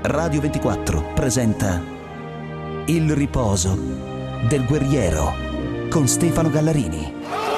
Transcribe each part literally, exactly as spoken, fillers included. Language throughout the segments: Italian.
Radio ventiquattro presenta Il riposo del guerriero con Stefano Gallarini.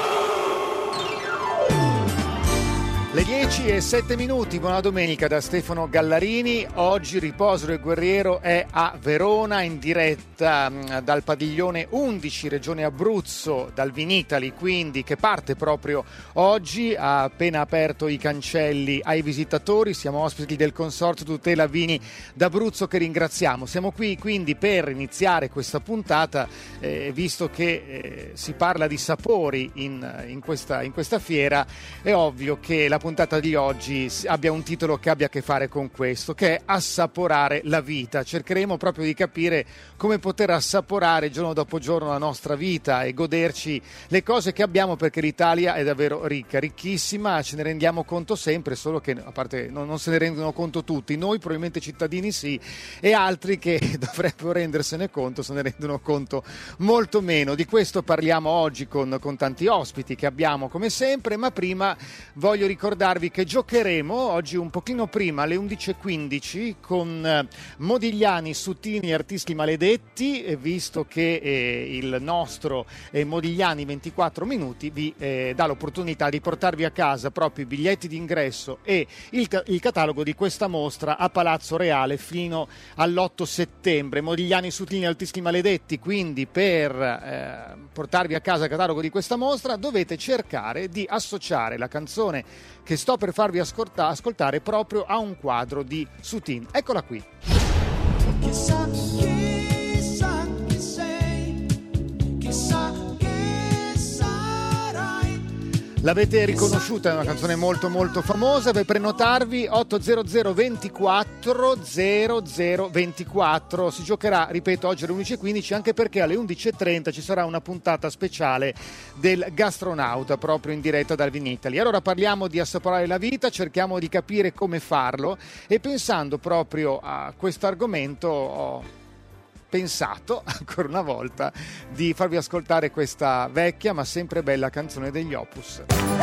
Le dieci e sette minuti, buona domenica da Stefano Gallarini. Oggi Riposo del Guerriero è a Verona, in diretta dal padiglione undici, Regione Abruzzo, dal Vinitali, quindi, che parte proprio oggi. Ha appena aperto i cancelli ai visitatori. Siamo ospiti del Consorzio Tutela Vini d'Abruzzo, che ringraziamo. Siamo qui quindi per iniziare questa puntata, eh, visto che eh, si parla di sapori in, in, questa, in questa fiera. È ovvio che la puntata di oggi abbia un titolo che abbia a che fare con questo, che è Assaporare la vita. Cercheremo proprio di capire come poter assaporare giorno dopo giorno la nostra vita e goderci le cose che abbiamo, perché l'Italia è davvero ricca, ricchissima, ce ne rendiamo conto sempre, solo che a parte non, non se ne rendono conto tutti, noi probabilmente cittadini sì, e altri che dovrebbero rendersene conto se ne rendono conto molto meno. Di questo parliamo oggi con, con tanti ospiti che abbiamo come sempre, ma prima voglio ricordare Ricordarvi che giocheremo oggi un pochino prima, alle undici e quindici, con Modigliani, Sutini e Artisti Maledetti, visto che eh, il nostro eh, Modigliani ventiquattro minuti vi eh, dà l'opportunità di portarvi a casa proprio i biglietti d'ingresso e il, il catalogo di questa mostra a Palazzo Reale fino all'otto settembre. Modigliani, Sutini e Artisti Maledetti, quindi per eh, portarvi a casa il catalogo di questa mostra dovete cercare di associare la canzone che sto per farvi ascolta- ascoltare proprio a un quadro di Sutin. Eccola qui. Chissà, chissà chi sei, chissà che sarai. L'avete riconosciuta, è una canzone molto molto famosa. Per prenotarvi otto zero zero ventiquattro zero zero ventiquattro. Si giocherà, ripeto, oggi alle undici e quindici, anche perché alle undici e trenta ci sarà una puntata speciale del Gastronauta proprio in diretta dal Vinitali. Allora parliamo di assaporare la vita, cerchiamo di capire come farlo, e pensando proprio a questo argomento ho pensato ancora una volta di farvi ascoltare questa vecchia ma sempre bella canzone degli Opus.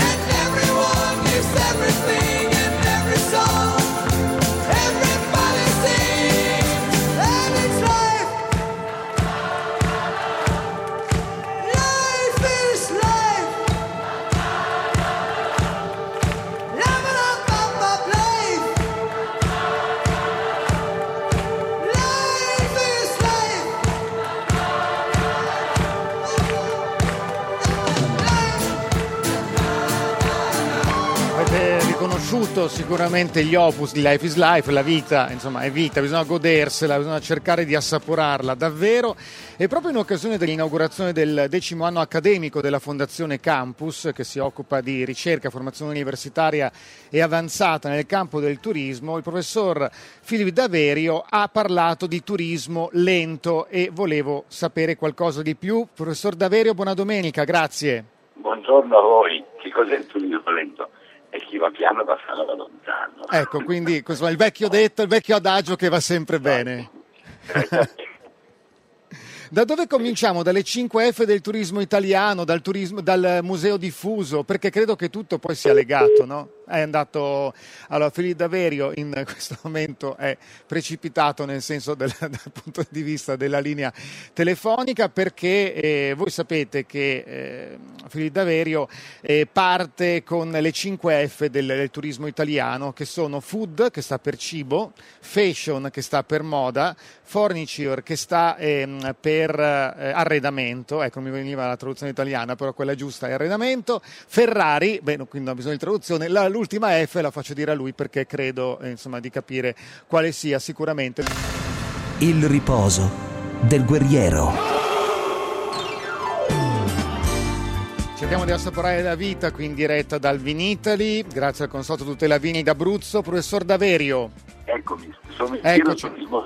Conosciuto sicuramente gli opus di Life is Life, la vita, insomma, è vita, bisogna godersela, bisogna cercare di assaporarla davvero. E proprio in occasione dell'inaugurazione del decimo anno accademico della Fondazione Campus, che si occupa di ricerca, formazione universitaria e avanzata nel campo del turismo, il professor Filippo Daverio ha parlato di turismo lento e volevo sapere qualcosa di più. Professor Daverio, buona domenica, grazie. Buongiorno a voi. Che cos'è il turismo lento? E chi va piano va va lontano. Ecco, quindi questo è il vecchio detto, il vecchio adagio che va sempre bene. Da dove cominciamo? Dalle cinque F del turismo italiano, dal, turismo, dal museo diffuso? Perché credo che tutto poi sia legato, no? È andato, allora Filippo Daverio in questo momento è precipitato, nel senso del, dal punto di vista della linea telefonica, perché eh, voi sapete che eh, Filippo Daverio eh, parte con le cinque F del, del turismo italiano, che sono food, che sta per cibo, fashion, che sta per moda, furniture, che sta eh, per eh, arredamento, ecco, mi veniva la traduzione italiana, però quella giusta è arredamento, Ferrari, beh, quindi non ha bisogno di traduzione, la l'ultima F la faccio dire a lui perché credo eh, insomma di capire quale sia sicuramente. Il riposo del guerriero. Cerchiamo di assaporare la vita qui in diretta dal Vinitali, grazie al Consorzio Tutela Vini d'Abruzzo. Professor Daverio. Eccomi, sono in Eccoci. turismo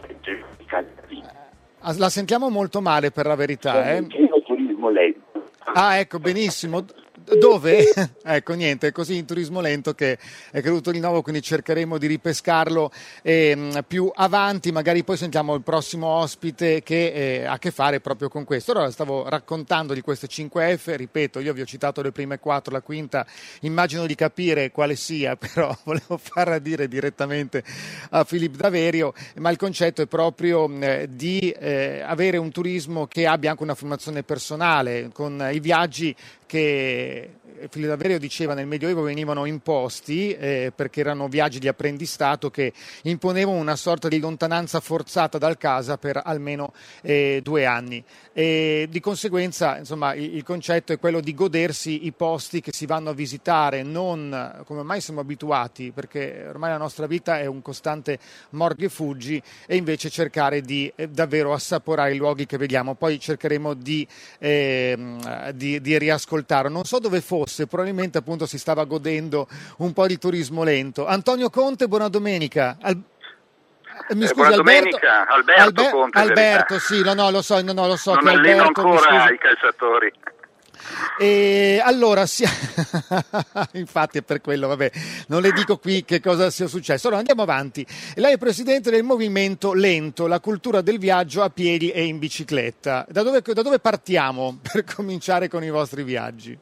La sentiamo molto male, per la verità. Sono Eh? in pieno turismo lento. Ah, ecco, benissimo. Dove? Ecco, niente, è così in turismo lento che è caduto di nuovo, quindi cercheremo di ripescarlo eh, più avanti. Magari poi sentiamo il prossimo ospite che eh, ha a che fare proprio con questo. Allora, stavo raccontando di queste cinque F, ripeto, io vi ho citato le prime quattro, la quinta immagino di capire quale sia, però volevo farla dire direttamente a Filippo Daverio, ma il concetto è proprio eh, di eh, avere un turismo che abbia anche una formazione personale, con i viaggi che Filippo Daverio diceva nel Medioevo venivano imposti eh, perché erano viaggi di apprendistato che imponevano una sorta di lontananza forzata dal casa per almeno eh, due anni. E di conseguenza, insomma, il, il concetto è quello di godersi i posti che si vanno a visitare, non come mai siamo abituati, perché ormai la nostra vita è un costante mordi e fuggi, e invece cercare di eh, davvero assaporare i luoghi che vediamo. Poi cercheremo di, eh, di, di riascoltare. Non so dove fosse, probabilmente appunto si stava godendo un po' di turismo lento. Antonio Conte, buona domenica. Al... Mi Eh, scusi, buona Alberto, domenica, Alberto Alber- Conte. Alberto, sì, no, no, lo so, no, no, lo so non che alleno Alberto, mi ancora scusi. i calciatori. E allora, si... infatti è per quello, vabbè, non le dico qui che cosa sia successo. Allora andiamo avanti. Lei è presidente del movimento Lento, la cultura del viaggio a piedi e in bicicletta. Da dove, da dove partiamo per cominciare con i vostri viaggi?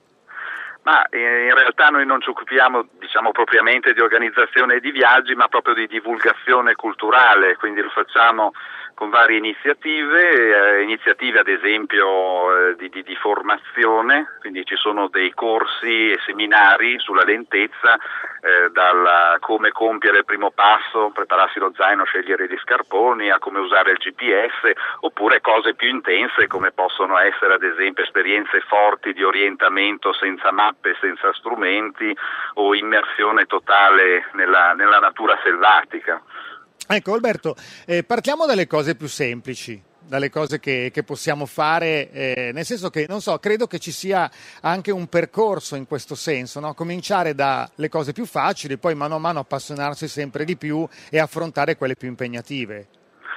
Ma in realtà noi non ci occupiamo, diciamo, propriamente di organizzazione di viaggi, ma proprio di divulgazione culturale, quindi lo facciamo con varie iniziative, eh, iniziative ad esempio eh, di, di, di formazione, quindi ci sono dei corsi e seminari sulla lentezza, eh, dal come compiere il primo passo, prepararsi lo zaino, scegliere gli scarponi, a come usare il G P S, oppure cose più intense come possono essere ad esempio esperienze forti di orientamento senza mappe, senza strumenti, o immersione totale nella, nella natura selvatica. Ecco Alberto, eh, partiamo dalle cose più semplici, dalle cose che, che possiamo fare, eh, nel senso che, non so, credo che ci sia anche un percorso in questo senso, no? Cominciare dalle cose più facili, poi mano a mano appassionarsi sempre di più e affrontare quelle più impegnative.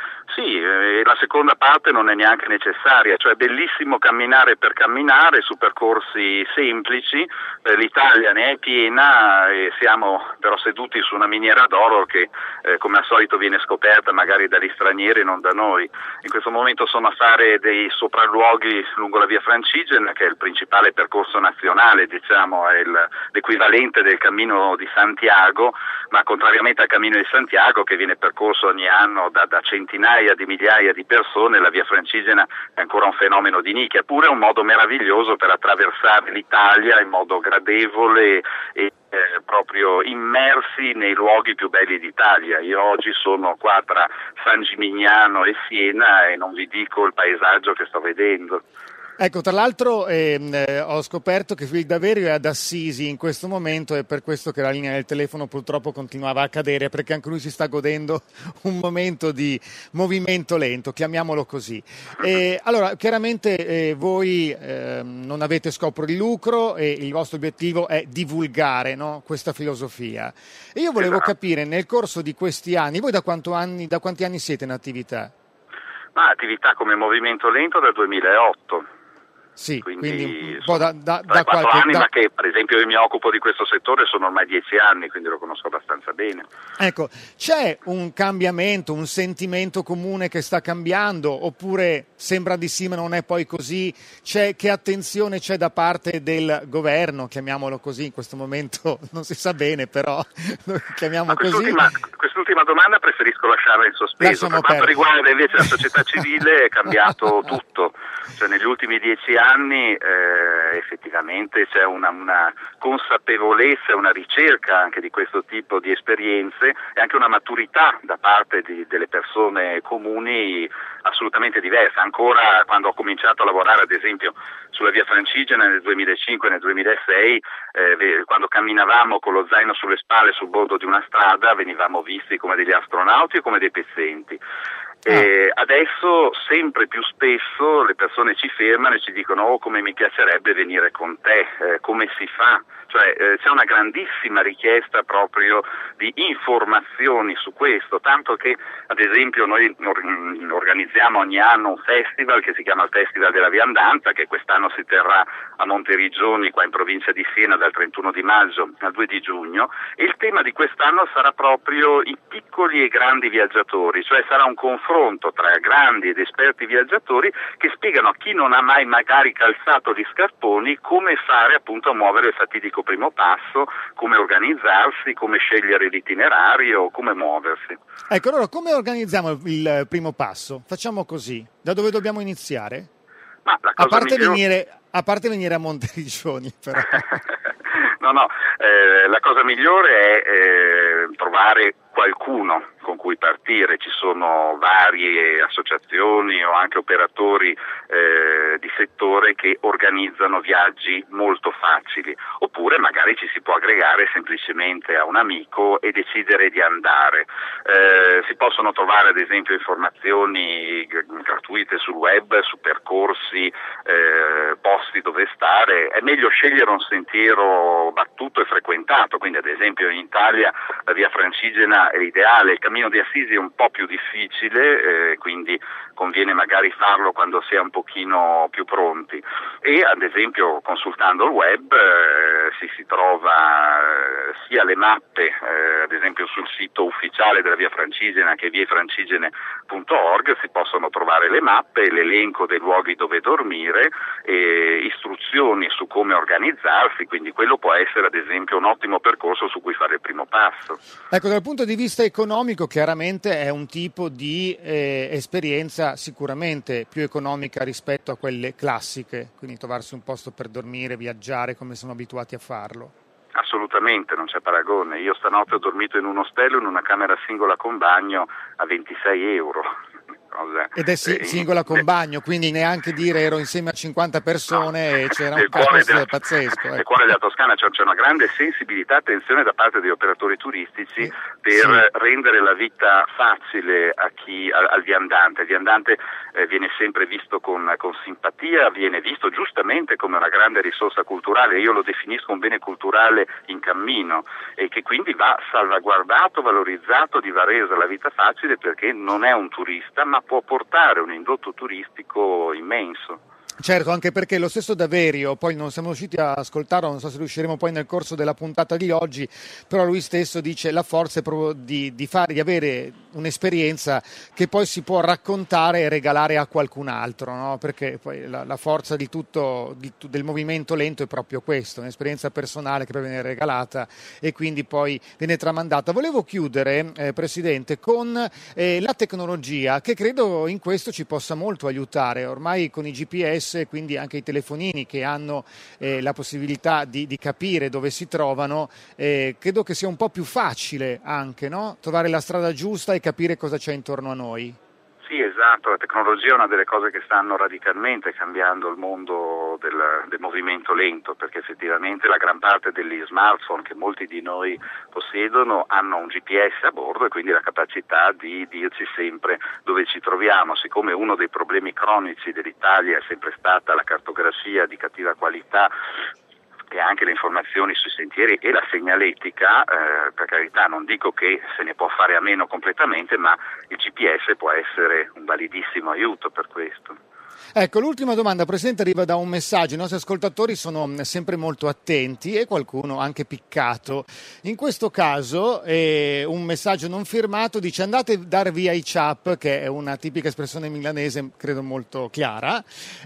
Sì, e la seconda parte non è neanche necessaria, cioè è bellissimo camminare per camminare su percorsi semplici, eh, l'Italia ne è piena e siamo però seduti su una miniera d'oro che eh, come al solito viene scoperta magari dagli stranieri e non da noi. In questo momento sono a fare dei sopralluoghi lungo la via Francigena, che è il principale percorso nazionale, diciamo è il, l'equivalente del cammino di Santiago, ma contrariamente al cammino di Santiago che viene percorso ogni anno da, da centinaia di migliaia di persone, la via Francigena è ancora un fenomeno di nicchia, eppure è un modo meraviglioso per attraversare l'Italia in modo gradevole e eh, proprio immersi nei luoghi più belli d'Italia. Io oggi sono qua tra San Gimignano e Siena e non vi dico il paesaggio che sto vedendo. Ecco, tra l'altro ehm, eh, ho scoperto che Filippo Daverio è ad Assisi in questo momento, e per questo che la linea del telefono purtroppo continuava a cadere, perché anche lui si sta godendo un momento di movimento lento, chiamiamolo così. E, allora, chiaramente eh, voi eh, non avete scopo di lucro e il vostro obiettivo è divulgare, no, questa filosofia. E io volevo Esatto. capire, nel corso di questi anni, voi da, quanto anni, da quanti anni siete in attività? Ma attività come movimento lento dal duemilaotto. Sì, quindi, quindi un po' da, da, da quattro qualche anni, da... ma che per esempio io mi occupo di questo settore sono ormai dieci anni, quindi lo conosco abbastanza bene. Ecco, c'è un cambiamento, un sentimento comune che sta cambiando, oppure sembra di sì ma non è poi così? C'è, che attenzione c'è da parte del governo, chiamiamolo così, in questo momento non si sa bene, però chiamiamo così. Quest'ultima, quest'ultima domanda preferisco lasciarla in sospeso. Lasciamo per quanto perdere. riguarda invece la società civile è cambiato tutto, cioè negli ultimi dieci anni eh, effettivamente c'è una, una consapevolezza, una ricerca anche di questo tipo di esperienze e anche una maturità da parte di, delle persone comuni assolutamente diversa. Ancora quando ho cominciato a lavorare ad esempio sulla via Francigena nel duemilacinque e nel duemilasei, eh, quando camminavamo con lo zaino sulle spalle sul bordo di una strada venivamo visti come degli astronauti o come dei pezzenti. E adesso sempre più spesso le persone ci fermano e ci dicono: oh, come mi piacerebbe venire con te, eh, come si fa, cioè eh, c'è una grandissima richiesta proprio di informazioni su questo, tanto che ad esempio noi or- organizziamo ogni anno un festival che si chiama il Festival della Viandanza, che quest'anno si terrà a Monteriggioni, qua in provincia di Siena, dal trentuno di maggio al due di giugno, e il tema di quest'anno sarà proprio i piccoli e grandi viaggiatori, cioè sarà un confronto tra grandi ed esperti viaggiatori che spiegano a chi non ha mai magari calzato gli scarponi come fare appunto a muovere il fatidico primo passo, come organizzarsi, come scegliere l'itinerario, come muoversi. Ecco, allora come organizziamo il primo passo? Facciamo così, da dove dobbiamo iniziare? Ma la A cosa parte, migliore... venire, a parte venire a Monteriggioni, però. No, no, eh, la cosa migliore è eh, trovare qualcuno con cui partire. Ci sono varie associazioni o anche operatori eh, di settore che organizzano viaggi molto facili, oppure magari ci si può aggregare semplicemente a un amico e decidere di andare. Eh, si possono trovare ad esempio informazioni g- gratuite sul web, su percorsi, eh, posti dove stare. È meglio scegliere un sentiero battuto e frequentato, quindi ad esempio in Italia la via Francigena è ideale, il cammino di Assisi è un po' più difficile, eh, quindi conviene magari farlo quando si è un pochino più pronti, e ad esempio consultando il web eh, si, si trova eh, sia le mappe, eh, ad esempio sul sito ufficiale della via Francigena, che è viefrancigene punto org, si possono trovare le mappe, l'elenco dei luoghi dove dormire e istruzioni su come organizzarsi, quindi quello può essere ad esempio un ottimo percorso su cui fare il primo passo. Ecco, dal punto di vista economico chiaramente è un tipo di eh, esperienza sicuramente più economica rispetto a quelle classiche, quindi trovarsi un posto per dormire, viaggiare come siamo abituati a farlo. Assolutamente, non c'è paragone. Io stanotte ho dormito in un ostello in una camera singola con bagno a ventisei euro. Cosa? Ed è si- singola con bagno, quindi neanche dire ero insieme a cinquanta persone no. e c'era un caos della, pazzesco. Ecco. Nel cuore della Toscana c'è, c'è una grande sensibilità e attenzione da parte degli operatori turistici sì. per sì. rendere la vita facile a chi, al, al viandante. Il viandante eh, viene sempre visto con, con simpatia, viene visto giustamente come una grande risorsa culturale, io lo definisco un bene culturale in cammino e che quindi va salvaguardato, valorizzato, di va resa la vita facile, perché non è un turista ma può portare un indotto turistico immenso. Certo, anche perché lo stesso Daverio, poi non siamo riusciti a ascoltarlo, non so se riusciremo poi nel corso della puntata di oggi, però lui stesso dice la forza è proprio di, di fare, di avere un'esperienza che poi si può raccontare e regalare a qualcun altro, no? Perché poi la, la forza di tutto, di, del movimento lento è proprio questo, un'esperienza personale che poi viene regalata e quindi poi viene tramandata. Volevo chiudere, eh, Presidente, con eh, la tecnologia, che credo in questo ci possa molto aiutare. Ormai con i G P S, quindi anche i telefonini che hanno eh, la possibilità di, di capire dove si trovano, eh, credo che sia un po' più facile anche, no? Trovare la strada giusta e capire cosa c'è intorno a noi. Sì, esatto, la tecnologia è una delle cose che stanno radicalmente cambiando il mondo del, del movimento lento, perché effettivamente la gran parte degli smartphone che molti di noi possiedono hanno un G P S a bordo e quindi la capacità di dirci sempre dove ci troviamo. Siccome uno dei problemi cronici dell'Italia è sempre stata la cartografia di cattiva qualità e anche le informazioni sui sentieri e la segnaletica, eh, per carità non dico che se ne può fare a meno completamente, ma il G P S può essere un validissimo aiuto per questo. Ecco, l'ultima domanda, Presidente, arriva da un messaggio. I nostri ascoltatori sono sempre molto attenti e qualcuno anche piccato. In questo caso eh, un messaggio non firmato dice: andate a dar via i ciap, che è una tipica espressione milanese credo molto chiara,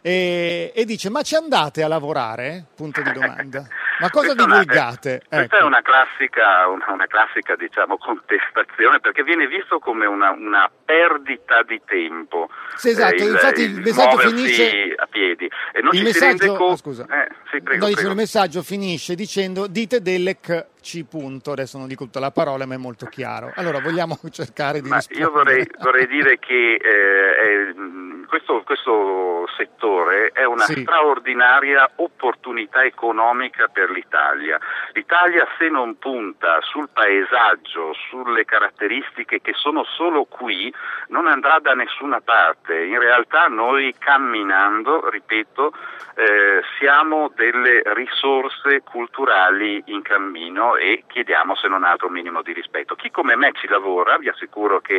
e, e dice: ma ci andate a lavorare? Punto di domanda. Ma cosa questa divulgate? Una, questa ecco. è una classica, una, una classica diciamo contestazione, perché viene visto come una, una perdita di tempo. Sì, esatto, eh, il, infatti il, il messaggio finisce a piedi e non il ci messaggio, si rende conto. Oh, scusa. Eh, sì, prego, no, dicevo, prego. il messaggio finisce dicendo: dite delle c C. Punto. Adesso non dico tutta la parola, ma è molto chiaro. Allora, vogliamo cercare di Ma rispondere. io vorrei, vorrei dire che eh, è, questo, questo settore è una Sì. straordinaria opportunità economica per l'Italia. L'Italia, se non punta sul paesaggio, sulle caratteristiche che sono solo qui, non andrà da nessuna parte. In realtà noi camminando, ripeto, eh, siamo delle risorse culturali in cammino e chiediamo se non altro un minimo di rispetto. Chi come me ci lavora, vi assicuro che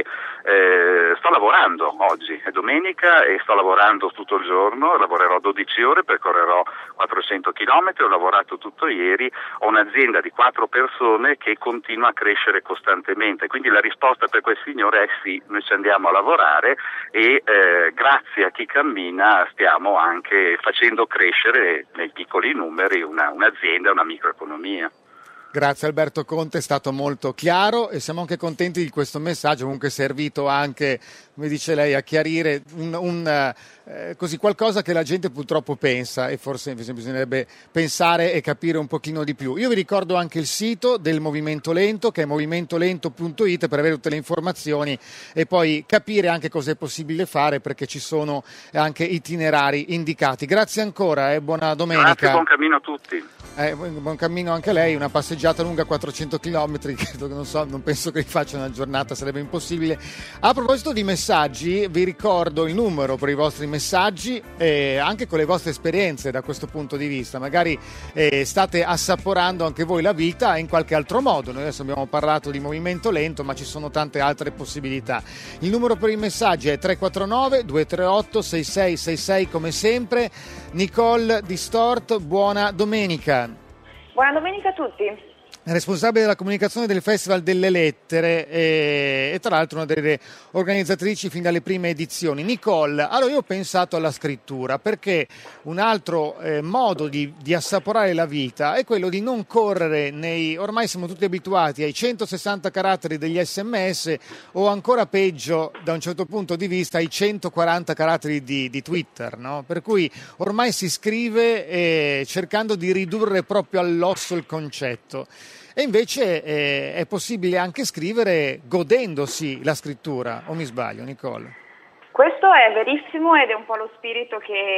eh, sto lavorando oggi, è domenica e sto lavorando tutto il giorno, lavorerò dodici ore, percorrerò quattrocento chilometri, ho lavorato tutto ieri, ho un'azienda di quattro persone che continua a crescere costantemente, quindi la risposta per quel signore è sì, noi ci andiamo a lavorare e eh, grazie a chi cammina stiamo anche facendo crescere nei piccoli numeri una, un'azienda, una microeconomia. Grazie Alberto Conte, è stato molto chiaro e siamo anche contenti di questo messaggio, comunque è servito anche, come dice lei, a chiarire un, un, eh, così qualcosa che la gente purtroppo pensa e forse bisognerebbe pensare e capire un pochino di più. Io vi ricordo anche il sito del Movimento Lento, che è movimento lento punto it, per avere tutte le informazioni e poi capire anche cosa è possibile fare, perché ci sono anche itinerari indicati. Grazie ancora e buona domenica. Grazie, buon cammino a tutti. Eh, buon cammino anche a lei, una passeggiata lunga quattrocento chilometri, credo che non so, non penso che faccia una giornata, sarebbe impossibile. A proposito di messaggi, vi ricordo il numero per i vostri messaggi, eh, anche con le vostre esperienze da questo punto di vista, magari eh, state assaporando anche voi la vita in qualche altro modo. Noi adesso abbiamo parlato di movimento lento, ma ci sono tante altre possibilità. Il numero per i messaggi è tre quattro nove due tre otto sei sei sei sei come sempre. Nicole di Stort, buona domenica. Buona domenica a tutti. Responsabile della comunicazione del Festival delle Lettere e, e tra l'altro una delle organizzatrici fin dalle prime edizioni. Nicole, allora io ho pensato alla scrittura perché un altro eh, modo di, di assaporare la vita è quello di non correre nei, ormai siamo tutti abituati ai centosessanta caratteri degli sms o ancora peggio da un certo punto di vista ai centoquaranta caratteri di, di Twitter, no? Per cui ormai si scrive eh, cercando di ridurre proprio all'osso il concetto. E invece eh, è possibile anche scrivere godendosi la scrittura, o mi sbaglio, Nicole? Questo è verissimo ed è un po' lo spirito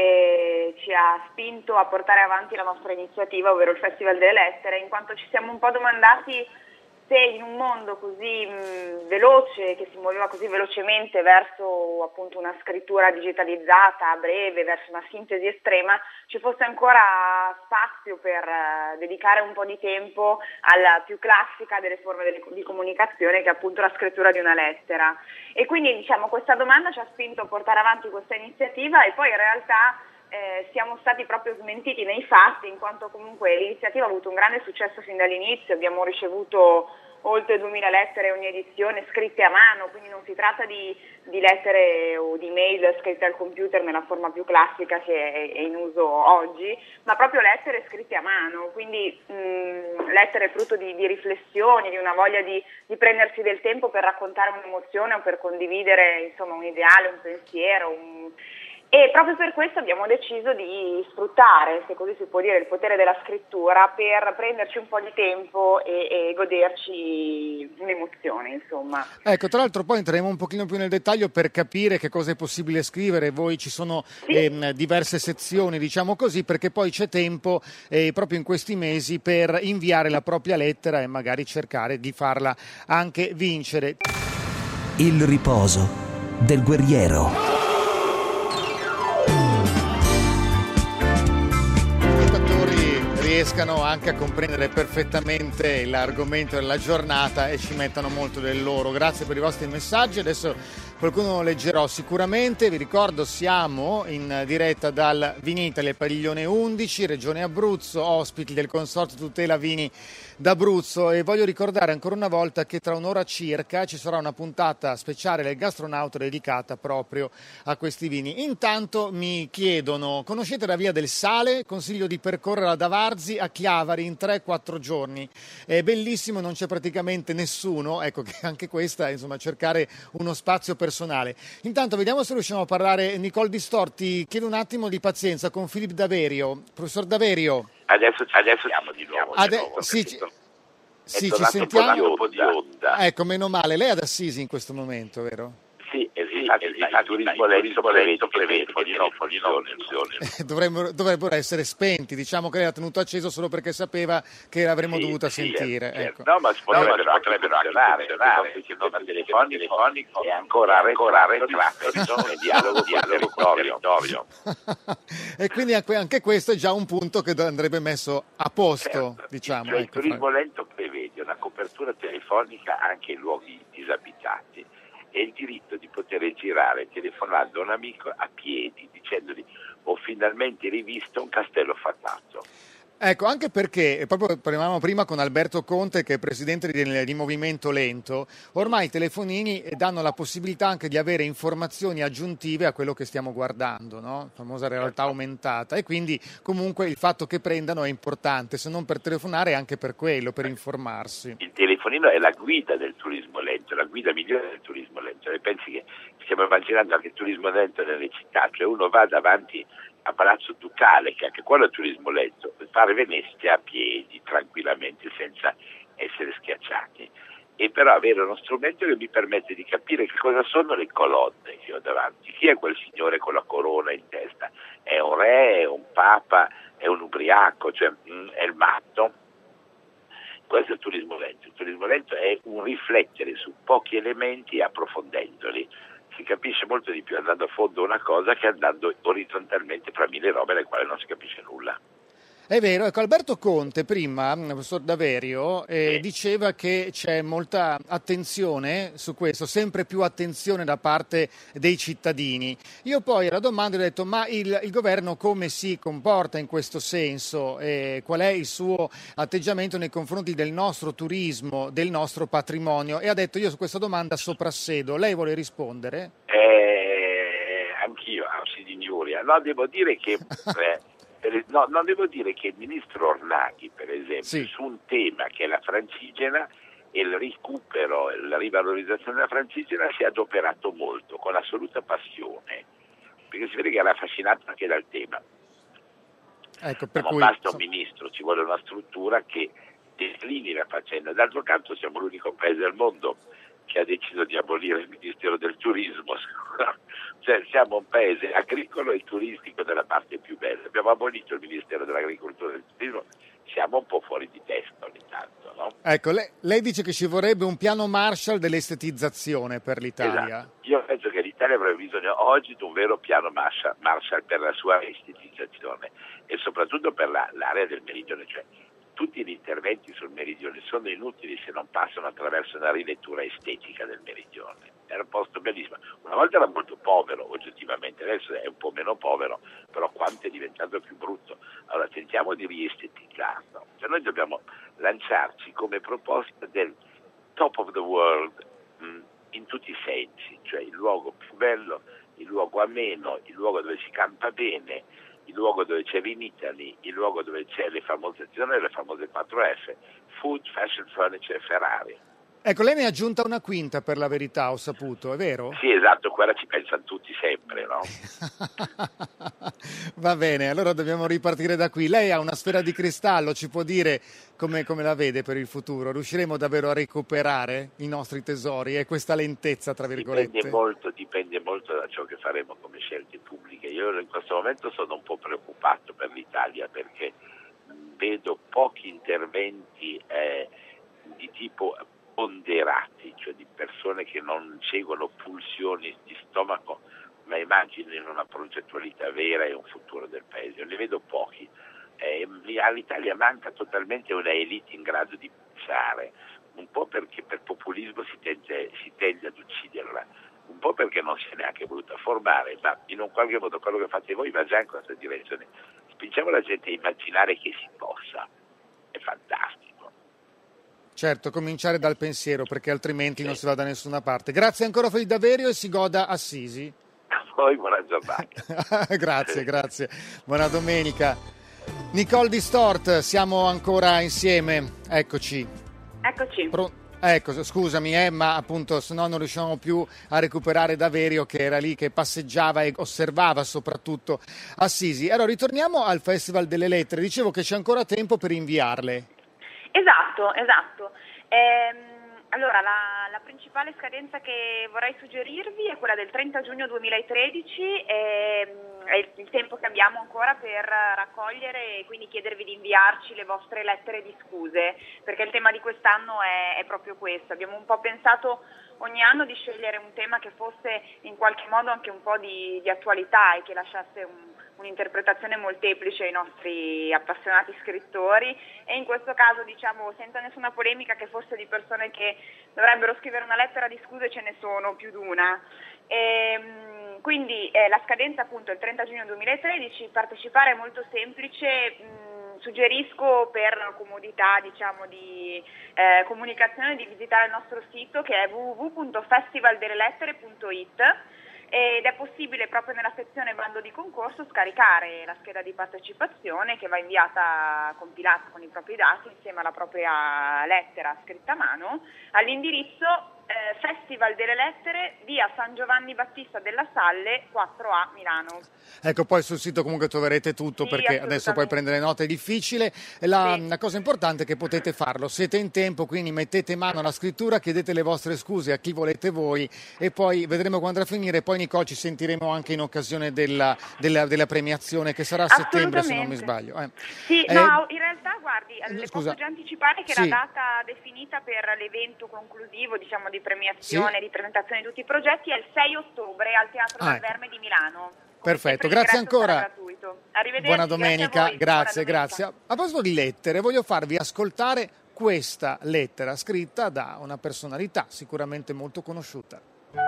che ci ha spinto a portare avanti la nostra iniziativa, ovvero il Festival delle Lettere, in quanto ci siamo un po' domandati se in un mondo così mh, veloce, che si muoveva così velocemente verso appunto una scrittura digitalizzata a breve, verso una sintesi estrema, ci fosse ancora spazio per uh, dedicare un po' di tempo alla più classica delle forme delle, di comunicazione, che è appunto la scrittura di una lettera. E quindi diciamo questa domanda ci ha spinto a portare avanti questa iniziativa e poi in realtà Eh, siamo stati proprio smentiti nei fatti, in quanto comunque l'iniziativa ha avuto un grande successo fin dall'inizio. Abbiamo ricevuto oltre duemila lettere ogni edizione scritte a mano, quindi non si tratta di, di lettere o di mail scritte al computer nella forma più classica che è, è in uso oggi, ma proprio lettere scritte a mano, quindi mh, lettere frutto di, di riflessioni, di una voglia di, di prendersi del tempo per raccontare un'emozione o per condividere insomma un ideale, un pensiero, un... E proprio per questo abbiamo deciso di sfruttare, se così si può dire, il potere della scrittura per prenderci un po' di tempo e, e goderci un'emozione, insomma. Ecco, tra l'altro poi entreremo un pochino più nel dettaglio per capire che cosa è possibile scrivere. Voi ci sono Sì. ehm, diverse sezioni, diciamo così, perché poi c'è tempo eh, proprio in questi mesi per inviare la propria lettera e magari cercare di farla anche vincere. Il riposo del guerriero. Riescano anche a comprendere perfettamente l'argomento della giornata e ci mettano molto del loro. Grazie per i vostri messaggi. Adesso qualcuno lo leggerò sicuramente. Vi ricordo, siamo in diretta dal Vinitaly al Padiglione undici, Regione Abruzzo, ospiti del Consorzio Tutela Vini d'Abruzzo, e voglio ricordare ancora una volta che tra un'ora circa ci sarà una puntata speciale del Gastronauta dedicata proprio a questi vini. Intanto mi chiedono: conoscete la Via del Sale? Consiglio di percorrerla da Varzi a Chiavari in tre quattro giorni. È bellissimo, non c'è praticamente nessuno, ecco che anche questa, insomma, cercare uno spazio personale. Intanto vediamo se riusciamo a parlare. Nicole di Stort, ti chiedo un attimo di pazienza con Filippo Daverio. Professor Daverio. Adesso ci adesso siamo di nuovo. Ade- di nuovo sì, ci, Sì, è ci tornato sentiamo. un po' di onda. Ecco, meno male. Lei è ad Assisi in questo momento, vero? Sì, e infatti il turismo lento prevede che i telefoni non funzionino. Dovrebbero, dovrebbero essere spenti, diciamo che lei ha tenuto acceso solo perché sapeva che l'avremmo Sì, dovuta sì, sentire. certo. Ecco. No, ma si potrebbero, no, potrebbero anche funzionare, perché il sistema telefonico è ancora arretrato nel dialogo con il territorio. E quindi anche anche questo è già un punto che andrebbe messo a posto, Certo. diciamo. Cioè, il ecco. turismo lento prevede una copertura telefonica anche in luoghi disabitati e il diritto di poter girare telefonando a un amico a piedi dicendogli ho finalmente rivisto un castello fatato. Ecco, anche perché, proprio parlavamo prima con Alberto Conte, che è presidente di, di Movimento Lento, ormai i telefonini danno la possibilità anche di avere informazioni aggiuntive a quello che stiamo guardando, no? Famosa realtà aumentata, e quindi comunque il fatto che prendano è importante, se non per telefonare anche per quello, per informarsi. Il telefonino è la guida del turismo lento, la guida migliore del turismo lento. E pensi che stiamo immaginando anche il turismo lento nelle città, cioè uno va davanti a Palazzo Ducale, che anche quello è turismo lento, per fare Venezia a piedi, tranquillamente, senza essere schiacciati. E però avere uno strumento che mi permette di capire che cosa sono le colonne che ho davanti. Chi è quel signore con la corona in testa? È un re, è un papa, è un ubriaco, cioè mh, è il matto? Questo è il turismo lento. Il turismo lento è un riflettere su pochi elementi e approfondendoli. Si capisce molto di più andando a fondo una cosa che andando orizzontalmente fra mille robe alle quali non si capisce nulla. È vero, ecco, Alberto Conte prima, il professor Daverio, eh, Sì. diceva che c'è molta attenzione su questo, sempre più attenzione da parte dei cittadini. Io poi alla domanda ho detto, ma il, il governo come si comporta in questo senso? Eh, qual è il suo atteggiamento nei confronti del nostro turismo, del nostro patrimonio? E ha detto, io su questa domanda soprassedo. Lei vuole rispondere? Eh, anch'io, anzi di ingiuria. No, devo dire che... eh, No, non devo dire che il ministro Ornaghi, per esempio, Sì. su un tema che è la Francigena e il recupero e la rivalorizzazione della Francigena si è adoperato molto, con assoluta passione, perché si vede che era affascinato anche dal tema. Ecco, per Non cui, basta un insomma, ministro, ci vuole una struttura che declini la faccenda. D'altro canto siamo l'unico paese al mondo che ha deciso di abolire il Ministero del Turismo. Cioè siamo un paese agricolo e turistico della parte più bella. Abbiamo abolito il Ministero dell'Agricoltura e del Turismo, siamo un po' fuori di testa ogni tanto, no? ecco, lei, lei dice che ci vorrebbe un piano Marshall dell'estetizzazione per l'Italia. Esatto. Io penso che l'Italia avrebbe bisogno oggi di un vero piano Marshall, Marshall per la sua estetizzazione e soprattutto per la, l'area del meridione, cioè tutti gli interventi sul meridione sono inutili se non passano attraverso una rilettura estetica del meridione. Era un posto bellissimo, una volta era molto povero oggettivamente, adesso è un po' meno povero, però quanto è diventato più brutto. Allora tentiamo di riestetizzarlo, cioè noi dobbiamo lanciarci come proposta del top of the world mh, in tutti i sensi, cioè il luogo più bello, il luogo ameno, il luogo dove si campa bene, il luogo dove c'è Vinitaly, il luogo dove c'è le famose zone, le famose quattro F, food, fashion, furniture e Ferrari. Ecco, lei ne ha aggiunta una quinta per la verità, ho saputo, è vero? Sì, esatto, quella ci pensano tutti sempre, no? Va bene, allora dobbiamo ripartire da qui. Lei ha una sfera di cristallo, ci può dire come, come la vede per il futuro? Riusciremo davvero a recuperare i nostri tesori e questa lentezza, tra virgolette? Dipende molto, dipende molto da ciò che faremo come scelte pubbliche. Io in questo momento sono un po' preoccupato per l'Italia perché vedo pochi interventi eh, di tipo ponderati, cioè di persone che non seguono pulsioni di stomaco ma immaginano una progettualità vera e un futuro del paese. Io ne vedo pochi. Eh, all'Italia manca totalmente una elite in grado di pensare, un po' perché per populismo si tende, si tende ad ucciderla, un po' perché non si è neanche voluta formare, ma in un qualche modo quello che fate voi va già in questa direzione. Spingiamo la gente a immaginare che si possa, è fantastico. Certo, cominciare dal pensiero perché altrimenti Sì. non si va da nessuna parte. Grazie ancora Felice Daverio e si goda Assisi. A voi buona giornata. Grazie, grazie. Buona domenica. Nicole Distort, siamo ancora insieme. Eccoci. Eccoci. Pro- ecco, scusami, eh, ma appunto se no non riusciamo più a recuperare Daverio che era lì, che passeggiava e osservava soprattutto Assisi. Allora, ritorniamo al Festival delle Lettere. Dicevo che c'è ancora tempo per inviarle. Esatto, esatto. Ehm, allora, la, la principale scadenza che vorrei suggerirvi è quella del trenta giugno duemilatredici, ehm, è il, il tempo che abbiamo ancora per raccogliere e quindi chiedervi di inviarci le vostre lettere di scuse, perché il tema di quest'anno è, è proprio questo. Abbiamo un po' pensato ogni anno di scegliere un tema che fosse in qualche modo anche un po' di, di attualità e che lasciasse un un'interpretazione molteplice ai nostri appassionati scrittori, e in questo caso, diciamo, senza nessuna polemica, che forse di persone che dovrebbero scrivere una lettera di scuse ce ne sono più di una. E, quindi eh, la scadenza appunto è il trenta giugno duemilatredici, partecipare è molto semplice. Mh, suggerisco, per comodità, diciamo, di eh, comunicazione, di visitare il nostro sito, che è w w w punto festival delle lettere punto i t, ed è possibile proprio nella sezione bando di concorso scaricare la scheda di partecipazione, che va inviata compilata con i propri dati insieme alla propria lettera scritta a mano all'indirizzo eh, Festival delle Lettere, via San Giovanni Battista della Salle quattro A Milano. Ecco, poi sul sito comunque troverete tutto, Sì, perché adesso poi prendere nota è difficile. La, Sì. la cosa importante è che potete farlo, siete in tempo, quindi mettete mano alla scrittura, chiedete le vostre scuse a chi volete voi e poi vedremo quando a finire. Poi Nicole ci sentiremo anche in occasione della, della, della premiazione, che sarà a settembre se non mi sbaglio. Eh. Sì, Eh, no, in realtà guardi, le scusa. posso già anticipare che Sì. la data definita per l'evento conclusivo, diciamo, di premiazione, Sì. di presentazione di tutti i progetti è il sei ottobre al Teatro Ah, del ecco. Verme di Milano. Come Perfetto, sempre grazie l'ingresso sarà ancora. gratuito. Arrivederci, Buona domenica, grazie a voi. grazie, Buona grazie. domenica. A proposito di lettere, voglio farvi ascoltare questa lettera scritta da una personalità sicuramente molto conosciuta.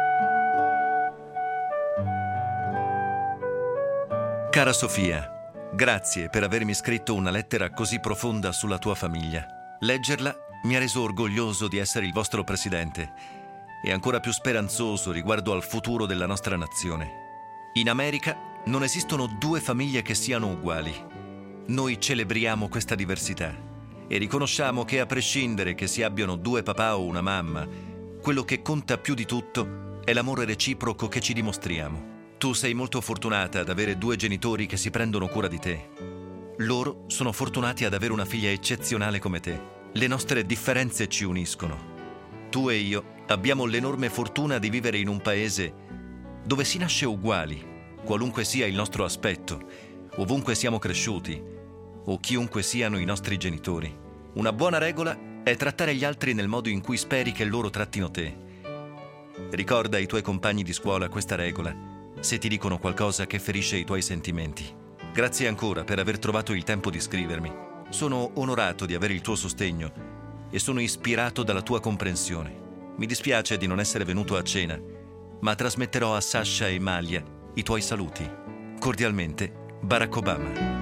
Cara Sofia, grazie per avermi scritto una lettera così profonda sulla tua famiglia. Leggerla mi ha reso orgoglioso di essere il vostro presidente e ancora più speranzoso riguardo al futuro della nostra nazione. In America non esistono due famiglie che siano uguali. Noi celebriamo questa diversità e riconosciamo che, a prescindere che si abbiano due papà o una mamma, quello che conta più di tutto è l'amore reciproco che ci dimostriamo. Tu sei molto fortunata ad avere due genitori che si prendono cura di te. Loro sono fortunati ad avere una figlia eccezionale come te. Le nostre differenze ci uniscono. Tu e io abbiamo l'enorme fortuna di vivere in un paese dove si nasce uguali, qualunque sia il nostro aspetto, ovunque siamo cresciuti o chiunque siano i nostri genitori. Una buona regola è trattare gli altri nel modo in cui speri che loro trattino te. Ricorda ai tuoi compagni di scuola questa regola se ti dicono qualcosa che ferisce i tuoi sentimenti. Grazie ancora per aver trovato il tempo di scrivermi. Sono onorato di avere il tuo sostegno e sono ispirato dalla tua comprensione. Mi dispiace di non essere venuto a cena, ma trasmetterò a Sasha e Malia i tuoi saluti. Cordialmente, Barack Obama.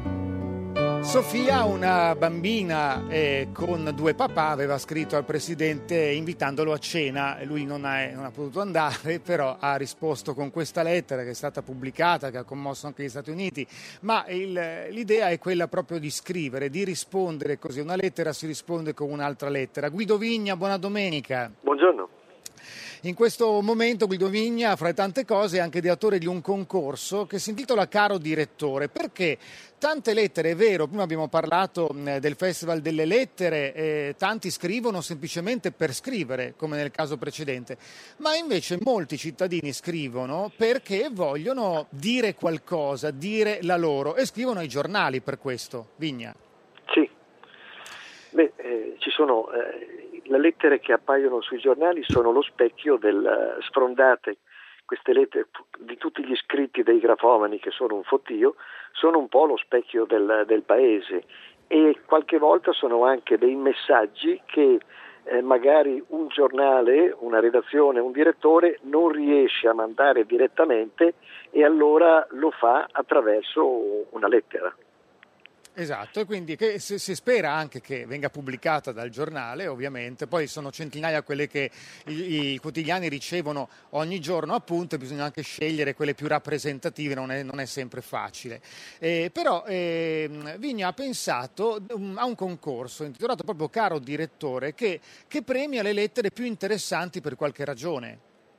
Sofia, una bambina eh, con due papà, aveva scritto al presidente invitandolo a cena. Lui non ha, non ha potuto andare, però ha risposto con questa lettera che è stata pubblicata, che ha commosso anche gli Stati Uniti. Ma il, l'idea è quella proprio di scrivere, di rispondere così. Una lettera si risponde con un'altra lettera. Guido Vigna, buona domenica. Buongiorno. In questo momento Guido Vigna, fra le tante cose, è anche ideatore di un concorso che si intitola Caro Direttore. Perché tante lettere, è vero, prima abbiamo parlato del Festival delle Lettere, eh, tanti scrivono semplicemente per scrivere, come nel caso precedente, ma invece molti cittadini scrivono perché vogliono dire qualcosa, dire la loro, e scrivono ai giornali per questo. Vigna. Sì, beh, eh, ci sono... Eh... Le lettere che appaiono sui giornali sono lo specchio del sfrondate, queste lettere di tutti gli scritti dei grafomani, che sono un fottio, sono un po' lo specchio del, del paese, e qualche volta sono anche dei messaggi che eh, magari un giornale, una redazione, un direttore non riesce a mandare direttamente, e allora lo fa attraverso una lettera. Esatto, e quindi che si, si spera anche che venga pubblicata dal giornale, ovviamente. Poi sono centinaia quelle che i, i quotidiani ricevono ogni giorno, appunto, e bisogna anche scegliere quelle più rappresentative, non è, non è sempre facile. Eh, però eh, Vigna ha pensato um, a un concorso intitolato proprio Caro Direttore, che, che premia le lettere più interessanti per qualche ragione.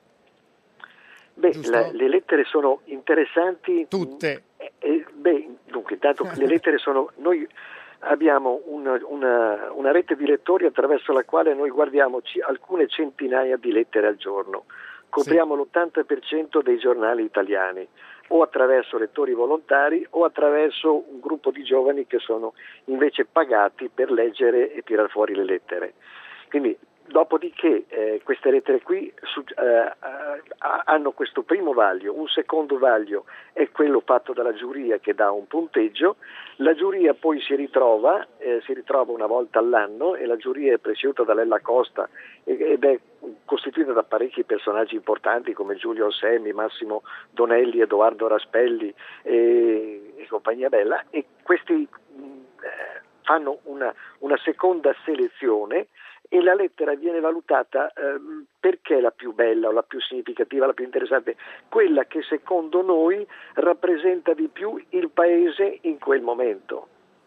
Beh, la, le lettere sono interessanti. Tutte. Eh, eh, beh, dunque, intanto le lettere sono, noi abbiamo una, una, una rete di lettori attraverso la quale noi guardiamo c- alcune centinaia di lettere al giorno. Copriamo sì. l'ottanta per cento dei giornali italiani, o attraverso lettori volontari o attraverso un gruppo di giovani che sono invece pagati per leggere e tirar fuori le lettere. Quindi dopodiché eh, queste lettere qui su, eh, hanno questo primo vaglio, un secondo vaglio è quello fatto dalla giuria che dà un punteggio, la giuria poi si ritrova, eh, si ritrova una volta all'anno e la giuria è presieduta da Lella Costa ed è costituita da parecchi personaggi importanti come Giulio Anselmi, Massimo Donelli, Edoardo Raspelli e, e compagnia bella, e questi eh, fanno una, una seconda selezione e la lettera viene valutata eh, perché è la più bella o la più significativa, la più interessante, quella che secondo noi rappresenta di più il paese in quel momento.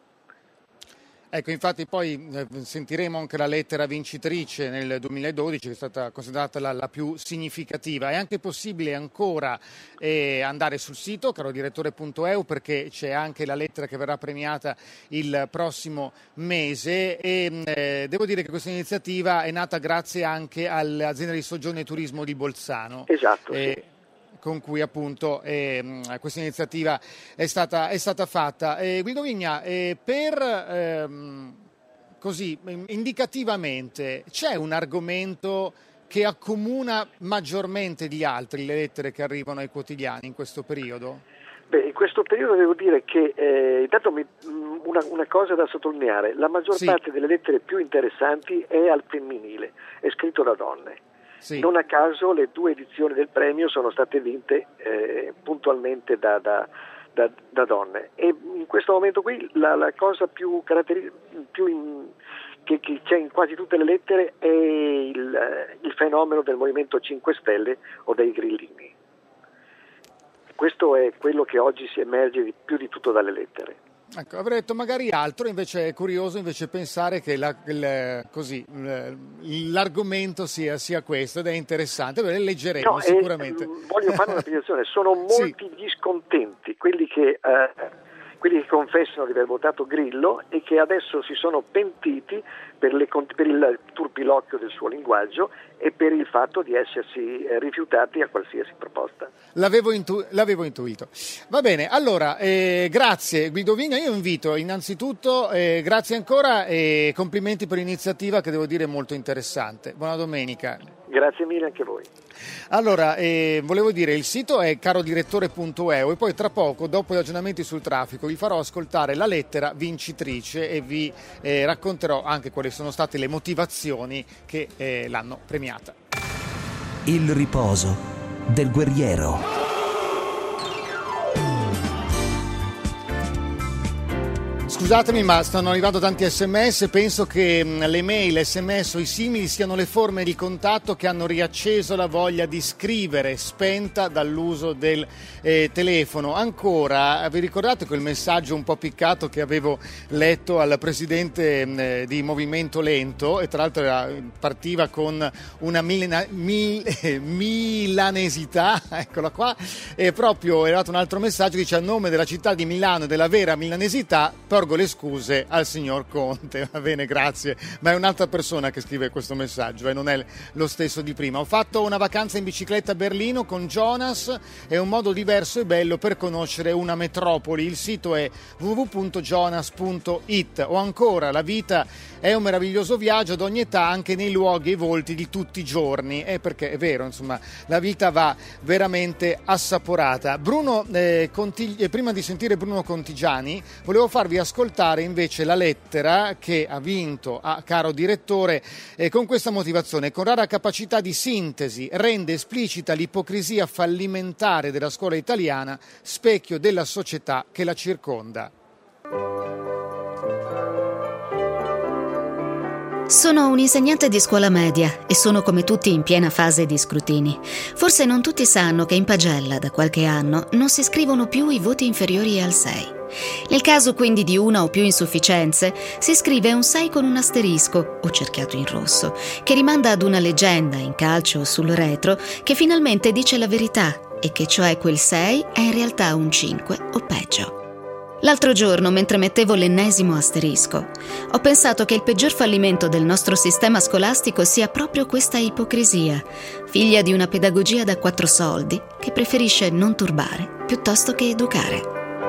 Ecco, infatti poi eh, sentiremo anche la lettera vincitrice nel duemiladodici, che è stata considerata la, la più significativa. È anche possibile ancora eh, andare sul sito carodirettore punto e u perché c'è anche la lettera che verrà premiata il prossimo mese e eh, devo dire che questa iniziativa è nata grazie anche all'azienda di soggiorno e turismo di Bolzano. Esatto, eh, sì. con cui appunto eh, questa iniziativa è stata, è stata fatta. Eh, Guido Vigna, eh, per ehm, così indicativamente c'è un argomento che accomuna maggiormente gli altri, le lettere che arrivano ai quotidiani in questo periodo? Beh, in questo periodo devo dire che eh, intanto mi, una, una cosa da sottolineare, la maggior sì. parte delle lettere più interessanti è al femminile, è scritto da donne. Sì. Non a caso le due edizioni del premio sono state vinte eh, puntualmente da, da, da, da donne e in questo momento qui la, la cosa più caratteristica più in, che, che c'è in quasi tutte le lettere è il, il fenomeno del Movimento cinque Stelle o dei grillini. Questo è quello che oggi si emerge di, più di tutto dalle lettere. Ecco, avrei detto magari altro, invece è curioso invece pensare che la, il, così, l'argomento sia, sia questo ed è interessante, lo leggeremo no, sicuramente. Eh, voglio fare una precisazione, sono molti sì. gli scontenti, quelli che, eh, quelli che confessano di aver votato Grillo e che adesso si sono pentiti per, le, per il turpilocchio del suo linguaggio e per il fatto di essersi rifiutati a qualsiasi proposta. L'avevo, intu- l'avevo intuito. Va bene, allora, eh, grazie Guido Vigna. Io invito innanzitutto, eh, grazie ancora e complimenti per l'iniziativa che devo dire è molto interessante. Buona domenica. Grazie mille anche a voi. Allora, eh, volevo dire, il sito è carodirettore punto e u e poi tra poco, dopo gli aggiornamenti sul traffico, vi farò ascoltare la lettera vincitrice e vi eh, racconterò anche quali sono state le motivazioni che eh, l'hanno premiata. Il riposo del guerriero. Scusatemi, ma stanno arrivando tanti sms, penso che le mail, sms o i simili siano le forme di contatto che hanno riacceso la voglia di scrivere, spenta dall'uso del eh, telefono. Ancora, vi ricordate quel messaggio un po' piccato che avevo letto al presidente eh, di Movimento Lento, e tra l'altro era, partiva con una milena, mil, eh, milanesità, eccola qua, e proprio è arrivato un altro messaggio, dice: a nome della città di Milano e della vera milanesità, porgo le scuse al signor Conte. Va bene, grazie, ma è un'altra persona che scrive questo messaggio e eh, non è lo stesso di prima. Ho fatto una vacanza in bicicletta a Berlino con Jonas, è un modo diverso e bello per conoscere una metropoli. Il sito è w w w punto jonas punto i t. O ancora, la vita è un meraviglioso viaggio ad ogni età, anche nei luoghi e i volti di tutti i giorni, eh, perché è vero, insomma, la vita va veramente assaporata. Bruno eh, Contigli, prima di sentire Bruno Contigiani, volevo farvi ascoltare invece la lettera che ha vinto a Caro Direttore eh, con questa motivazione: con rara capacità di sintesi rende esplicita l'ipocrisia fallimentare della scuola italiana, specchio della società che la circonda. Sono un insegnante di scuola media e sono come tutti in piena fase di scrutini. Forse non tutti sanno che in pagella da qualche anno non si scrivono più i voti inferiori al sei. Nel caso quindi di una o più insufficienze, si scrive un sei con un asterisco o cerchiato in rosso, che rimanda ad una leggenda in calcio o sul retro che finalmente dice la verità e che cioè quel sei è in realtà un cinque o peggio. L'altro giorno, mentre mettevo l'ennesimo asterisco, ho pensato che il peggior fallimento del nostro sistema scolastico sia proprio questa ipocrisia, figlia di una pedagogia da quattro soldi che preferisce non turbare piuttosto che educare.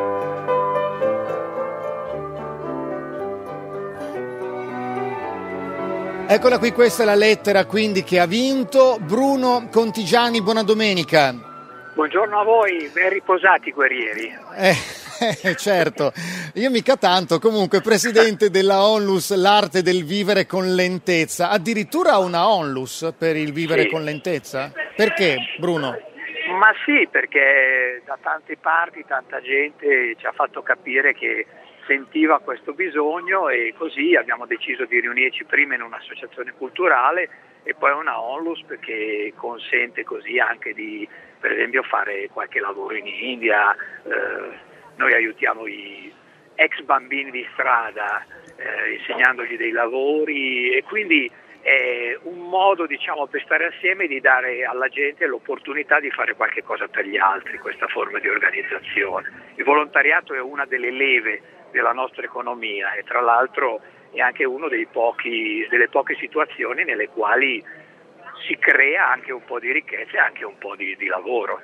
Eccola qui, questa è la lettera quindi che ha vinto. Bruno Contigiani, buona domenica. Buongiorno a voi, ben riposati guerrieri. Eh, eh, certo, io mica tanto. Comunque, presidente della Onlus, l'arte del vivere con lentezza. Addirittura una Onlus per il vivere Sì. con lentezza? Perché, Bruno? Ma sì, perché da tante parti tanta gente ci ha fatto capire che sentiva questo bisogno e così abbiamo deciso di riunirci prima in un'associazione culturale e poi una Onlus, perché consente così anche di, per esempio, fare qualche lavoro in India. Eh, noi aiutiamo i ex bambini di strada eh, insegnandogli dei lavori e quindi è un modo, diciamo, per stare assieme e di dare alla gente l'opportunità di fare qualche cosa per gli altri, questa forma di organizzazione. Il volontariato è una delle leve della nostra economia e tra l'altro è anche una delle poche situazioni nelle quali si crea anche un po' di ricchezza e anche un po' di, di lavoro.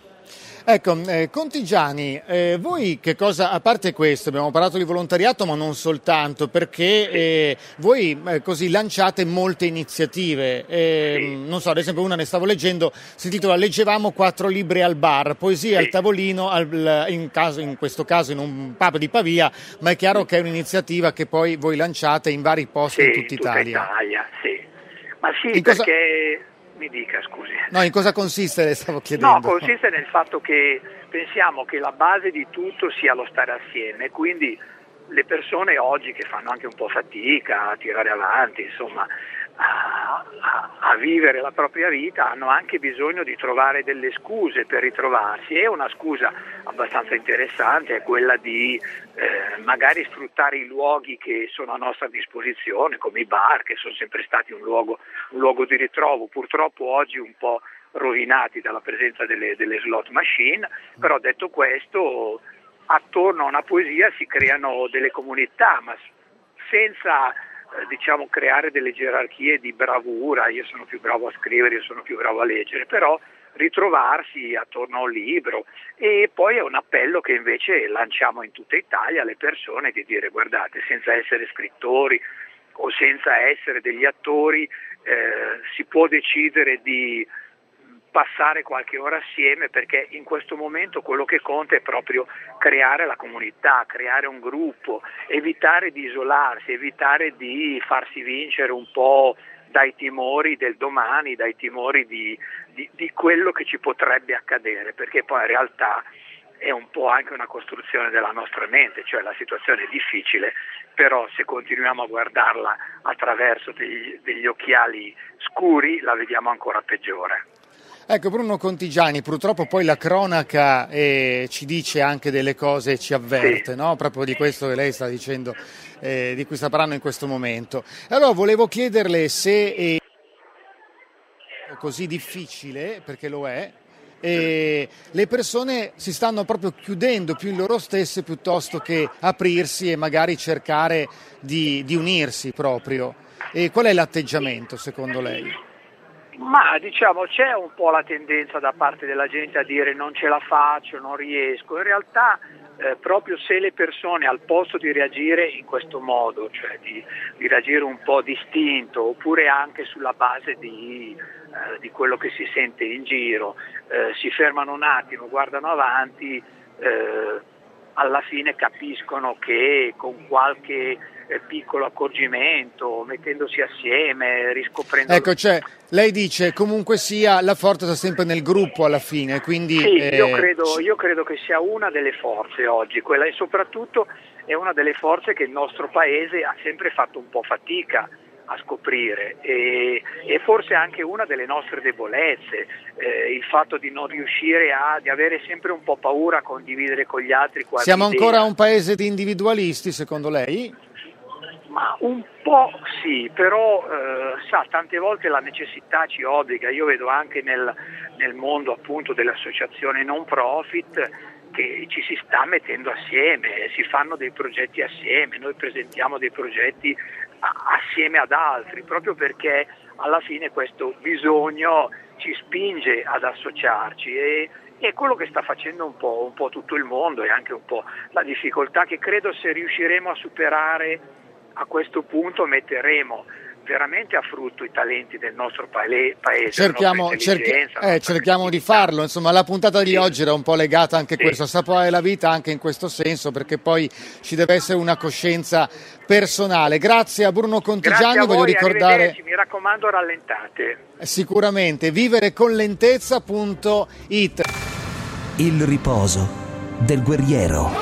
Ecco, eh, Contigiani, eh, voi che cosa, a parte questo, abbiamo parlato di volontariato ma non soltanto, perché eh, voi eh, così lanciate molte iniziative, eh, Sì. non so, ad esempio una ne stavo leggendo, si intitola Leggevamo quattro libri al bar, poesie Sì. al tavolino, al, in, caso, in questo caso in un pub di Pavia, ma è chiaro che è un'iniziativa che poi voi lanciate in vari posti Sì, in tutta Italia. Italia, sì. Ma sì, In cosa- perché... Mi dica, scusi. No, in cosa consiste, le stavo chiedendo? No, consiste nel fatto che pensiamo che la base di tutto sia lo stare assieme, quindi le persone oggi che fanno anche un po' fatica a tirare avanti, insomma, a, a, a vivere la propria vita, hanno anche bisogno di trovare delle scuse per ritrovarsi e una scusa abbastanza interessante è quella di eh, magari sfruttare i luoghi che sono a nostra disposizione, come i bar, che sono sempre stati un luogo, un luogo di ritrovo, purtroppo oggi un po' rovinati dalla presenza delle, delle slot machine, però detto questo, attorno a una poesia si creano delle comunità, ma senza eh, diciamo creare delle gerarchie di bravura, io sono più bravo a scrivere, io sono più bravo a leggere, però ritrovarsi attorno a un libro. E poi è un appello che invece lanciamo in tutta Italia alle persone, di dire: guardate, senza essere scrittori o senza essere degli attori eh, si può decidere di passare qualche ora assieme, perché in questo momento quello che conta è proprio creare la comunità, creare un gruppo, evitare di isolarsi, evitare di farsi vincere un po' dai timori del domani, dai timori di, di, di quello che ci potrebbe accadere, perché poi in realtà è un po' anche una costruzione della nostra mente, cioè la situazione è difficile, però se continuiamo a guardarla attraverso degli, degli occhiali scuri la vediamo ancora peggiore. Ecco, Bruno Contigiani, purtroppo poi la cronaca eh, ci dice anche delle cose, ci avverte, Sì. no? Proprio di questo che lei sta dicendo, eh, di cui sta parlando in questo momento. Allora volevo chiederle se è così difficile, perché lo è, e le persone si stanno proprio chiudendo più in loro stesse piuttosto che aprirsi e magari cercare di, di unirsi proprio. E qual è l'atteggiamento secondo lei? Ma diciamo c'è un po' la tendenza da parte della gente a dire non ce la faccio, non riesco. In realtà eh, proprio se le persone al posto di reagire in questo modo, cioè di, di reagire un po' distinto oppure anche sulla base di, eh, di quello che si sente in giro, eh, si fermano un attimo, guardano avanti, eh, alla fine capiscono che con qualche eh, piccolo accorgimento, mettendosi assieme, riscoprendo... Ecco, cioè, lei dice comunque sia la forza sta sempre nel gruppo alla fine, quindi... Sì, eh, io, credo, io credo che sia una delle forze oggi, quella e soprattutto è una delle forze che il nostro paese ha sempre fatto un po' fatica a scoprire e, e forse anche una delle nostre debolezze, eh, il fatto di non riuscire a, di avere sempre un po' paura a condividere con gli altri qualche Siamo idea. ancora un paese di individualisti, secondo lei? Ma un po' sì, però eh, sa, tante volte la necessità ci obbliga. Io vedo anche nel, nel mondo appunto delle associazioni non profit che ci si sta mettendo assieme, si fanno dei progetti assieme, noi presentiamo dei progetti a, assieme ad altri, proprio perché alla fine questo bisogno ci spinge ad associarci e è quello che sta facendo un po', un po' tutto il mondo e anche un po' la difficoltà che credo, se riusciremo a superare a questo punto, metteremo veramente a frutto i talenti del nostro paese. Cerchiamo, cerchi- eh, cerchiamo di farlo. Insomma, la puntata di sì. oggi era un po' legata anche a sì. questo, a assaporare la vita anche in questo senso, perché poi ci deve essere una coscienza personale. Grazie a Bruno Contigiani. Grazie a voi, voglio ricordare, mi raccomando, rallentate. Sicuramente, vivere con lentezza punto it. Il riposo del guerriero.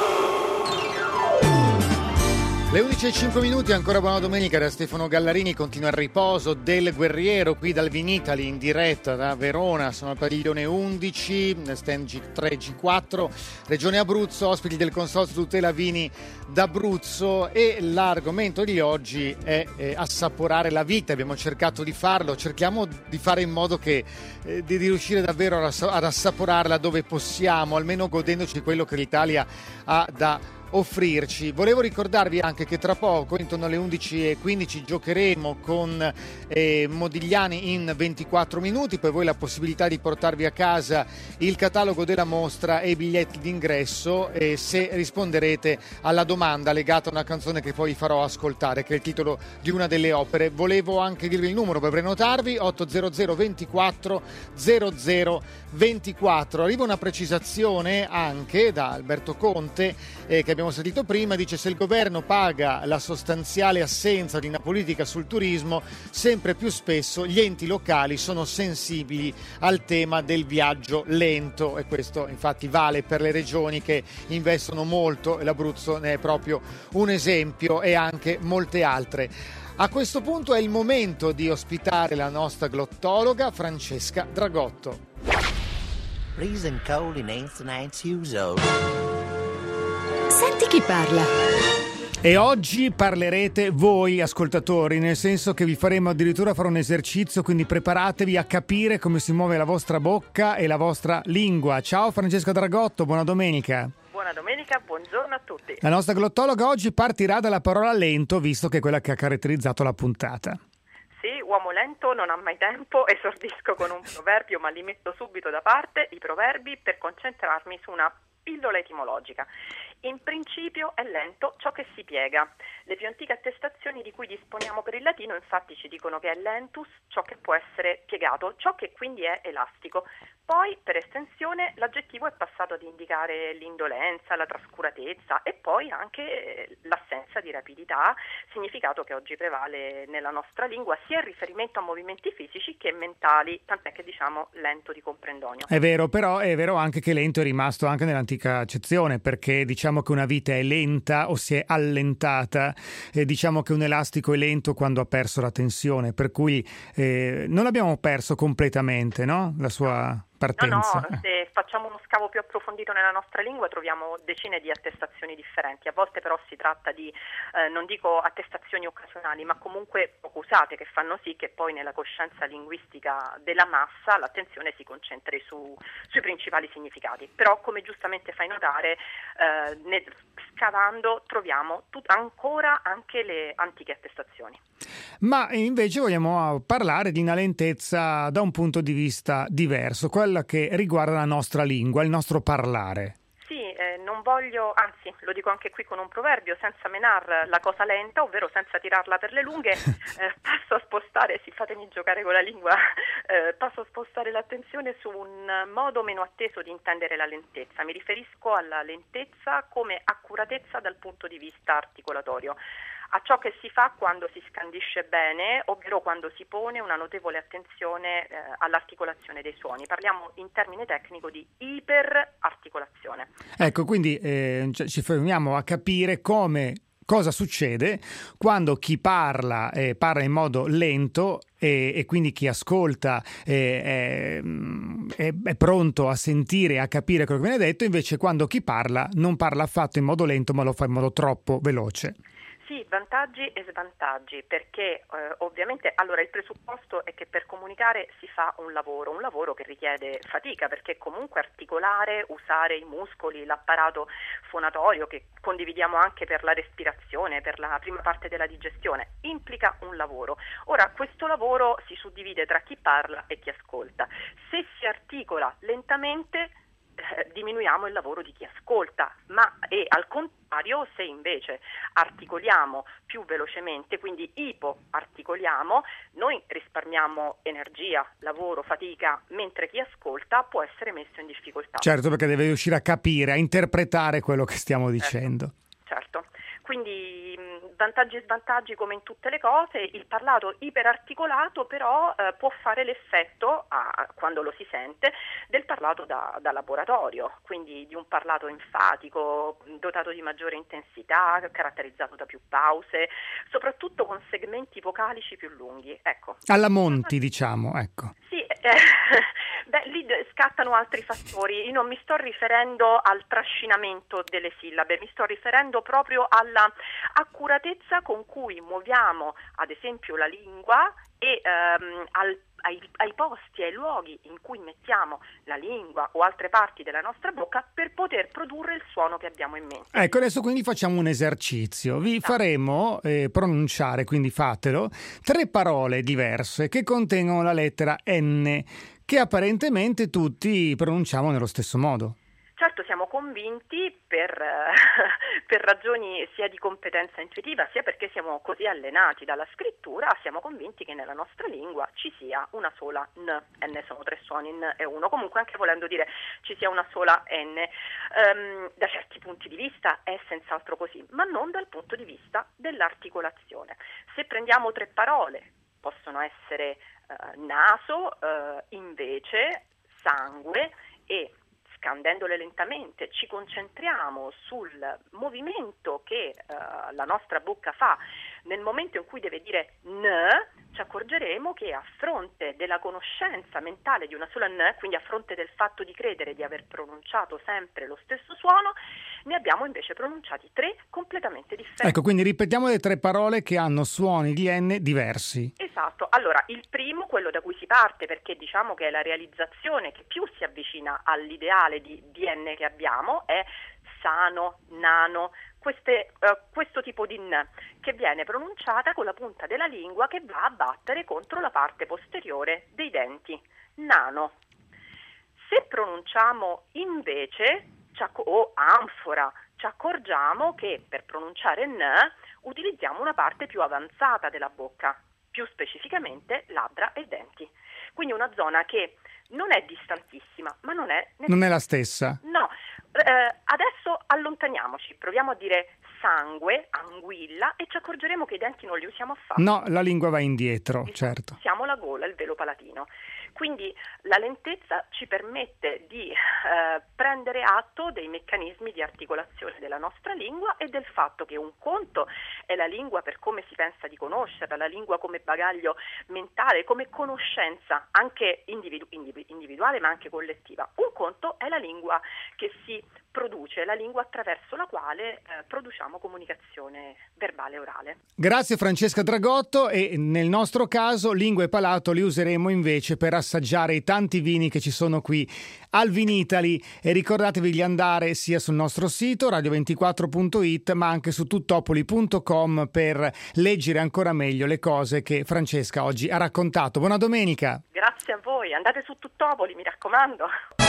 Le undici e cinque minuti, ancora buona domenica da Stefano Gallarini. Continua il riposo del guerriero qui dal Vinitaly in diretta da Verona. Sono al padiglione undici, stand G tre G quattro, Regione Abruzzo, ospiti del Consorzio Tutela Vini d'Abruzzo, e l'argomento di oggi è eh, assaporare la vita. Abbiamo cercato di farlo, cerchiamo di fare in modo che eh, di riuscire davvero ad assaporarla dove possiamo, almeno godendoci quello che l'Italia ha da offrirci. Volevo ricordarvi anche che tra poco, intorno alle undici e quindici, giocheremo con eh, Modigliani in ventiquattro minuti, poi voi la possibilità di portarvi a casa il catalogo della mostra e i biglietti d'ingresso, e se risponderete alla domanda legata a una canzone che poi vi farò ascoltare, che è il titolo di una delle opere. Volevo anche dirvi il numero per prenotarvi: otto zero zero ventiquattro zero zero ventiquattro. Arriva una precisazione anche da Alberto Conte eh, che abbiamo sentito prima. Dice: se il governo paga la sostanziale assenza di una politica sul turismo, sempre più spesso gli enti locali sono sensibili al tema del viaggio lento, e questo infatti vale per le regioni che investono molto, e l'Abruzzo ne è proprio un esempio, e anche molte altre. A questo punto è il momento di ospitare la nostra glottologa Francesca Dragotto. Freezing cold in Ain't uso. Senti chi parla. E oggi parlerete voi ascoltatori, nel senso che vi faremo addirittura fare un esercizio, quindi preparatevi a capire come si muove la vostra bocca e la vostra lingua. Ciao Francesca Dragotto, buona domenica. Buona domenica, buongiorno a tutti. La nostra glottologa oggi partirà dalla parola lento, visto che è quella che ha caratterizzato la puntata. Sì, uomo lento non ha mai tempo. Esordisco con un proverbio, ma li metto subito da parte, i proverbi, per concentrarmi su una pillola etimologica. In principio è lento ciò che si piega. Le più antiche attestazioni di cui disponiamo per il latino infatti ci dicono che è lentus ciò che può essere piegato, ciò che quindi è elastico. Poi per estensione l'aggettivo è passato ad indicare l'indolenza, la trascuratezza e poi anche l'assenza di rapidità, significato che oggi prevale nella nostra lingua sia in riferimento a movimenti fisici che mentali, tant'è che diciamo lento di comprendonio. È vero, però è vero anche che lento è rimasto anche nell'antica accezione, perché diciamo che una vita è lenta o si è allentata, e diciamo che un elastico è lento quando ha perso la tensione, per cui eh, non l'abbiamo perso completamente, no? La sua partenza. No, no, se facciamo uno scavo più approfondito nella nostra lingua troviamo decine di attestazioni differenti. A volte però si tratta di, eh, non dico attestazioni occasionali, ma comunque poco usate, che fanno sì che poi nella coscienza linguistica della massa l'attenzione si concentri su, sui principali significati. Però, come giustamente fai notare, eh, ne, scavando troviamo tut- ancora anche le antiche attestazioni. Ma invece vogliamo parlare di una lentezza da un punto di vista diverso, quella che riguarda la nostra lingua, il nostro parlare. Sì, eh, non voglio, anzi lo dico anche qui con un proverbio, senza menar la cosa lenta, ovvero senza tirarla per le lunghe, eh, passo a spostare, sì, fatemi giocare con la lingua, eh, passo a spostare l'attenzione su un modo meno atteso di intendere la lentezza. Mi riferisco alla lentezza come accuratezza dal punto di vista articolatorio, a ciò che si fa quando si scandisce bene, ovvero quando si pone una notevole attenzione eh, all'articolazione dei suoni. Parliamo in termine tecnico di iperarticolazione. Ecco, quindi eh, ci fermiamo a capire come cosa succede quando chi parla eh, parla in modo lento e, e quindi chi ascolta eh, è, è, è pronto a sentire e a capire quello che viene detto, invece quando chi parla non parla affatto in modo lento ma lo fa in modo troppo veloce. Sì, Sì, vantaggi e svantaggi, perché eh, ovviamente allora il presupposto è che per comunicare si fa un lavoro, un lavoro che richiede fatica, perché comunque articolare, usare i muscoli, l'apparato fonatorio che condividiamo anche per la respirazione, per la prima parte della digestione, implica un lavoro. Ora, questo lavoro si suddivide tra chi parla e chi ascolta. Se si articola lentamente, Eh, diminuiamo il lavoro di chi ascolta, ma e al contrario, se invece articoliamo più velocemente, quindi ipoarticoliamo, noi risparmiamo energia, lavoro, fatica, mentre chi ascolta può essere messo in difficoltà. Certo, perché deve riuscire a capire, a interpretare quello che stiamo dicendo. Certo, certo. Quindi mh, vantaggi e svantaggi come in tutte le cose. Il parlato iperarticolato però eh, può fare l'effetto, a, quando lo si sente, del parlato da, da laboratorio, quindi di un parlato enfatico, dotato di maggiore intensità, caratterizzato da più pause, soprattutto con segmenti vocalici più lunghi. Ecco. Alla Monti, diciamo, ecco. Sì, eh, beh, lì scattano altri fattori. Io non mi sto riferendo al trascinamento delle sillabe, mi sto riferendo proprio alla accuratezza con cui muoviamo, ad esempio, la lingua e ehm, al, ai, ai posti, ai luoghi in cui mettiamo la lingua o altre parti della nostra bocca per poter produrre il suono che abbiamo in mente. Ecco, adesso quindi facciamo un esercizio. Vi faremo eh, pronunciare, quindi fatelo, tre parole diverse che contengono la lettera N, che apparentemente tutti pronunciamo nello stesso modo. Certo, siamo convinti per, eh, per ragioni sia di competenza intuitiva, sia perché siamo così allenati dalla scrittura, siamo convinti che nella nostra lingua ci sia una sola N, N sono tre suoni, N è uno, comunque anche volendo dire ci sia una sola N. Um, da certi punti di vista è senz'altro così, ma non dal punto di vista dell'articolazione. Se prendiamo tre parole, possono essere uh, naso, uh, invece, sangue e scandendole lentamente, ci concentriamo sul movimento che uh, la nostra bocca fa nel momento in cui deve dire N, ci accorgeremo che a fronte della conoscenza mentale di una sola N, quindi a fronte del fatto di credere di aver pronunciato sempre lo stesso suono, ne abbiamo invece pronunciati tre completamente differenti. Ecco, quindi ripetiamo le tre parole che hanno suoni di N diversi. Esatto, allora il primo, quello da cui si parte, perché diciamo che è la realizzazione che più si avvicina all'ideale di D N che abbiamo, è sano, nano, queste, uh, questo tipo di N che viene pronunciata con la punta della lingua che va a battere contro la parte posteriore dei denti. Nano. Se pronunciamo invece o anfora, ci accorgiamo che per pronunciare N utilizziamo una parte più avanzata della bocca, più specificamente labbra e denti. Quindi una zona che non è distantissima, ma non è... Non è la stessa? No. Eh, adesso allontaniamoci, proviamo a dire sangue, anguilla, e ci accorgeremo che i denti non li usiamo affatto. No, la lingua va indietro, certo. Siamo la gola, il velo palatino. Quindi la lentezza ci permette di eh, prendere atto dei meccanismi di articolazione della nostra lingua e del fatto che un conto è la lingua per come si pensa di conoscerla, la lingua come bagaglio mentale, come conoscenza anche individu- individuale ma anche collettiva. Un conto è la lingua che si produce, la lingua attraverso la quale eh, produciamo comunicazione verbale e orale. Grazie Francesca Dragotto, e nel nostro caso lingua e palato li useremo invece per assaggiare i tanti vini che ci sono qui al Vinitaly, e ricordatevi di andare sia sul nostro sito radio ventiquattro punto it ma anche su tuttopoli punto com per leggere ancora meglio le cose che Francesca oggi ha raccontato. Buona domenica! Grazie a voi, andate su Tuttopoli, mi raccomando.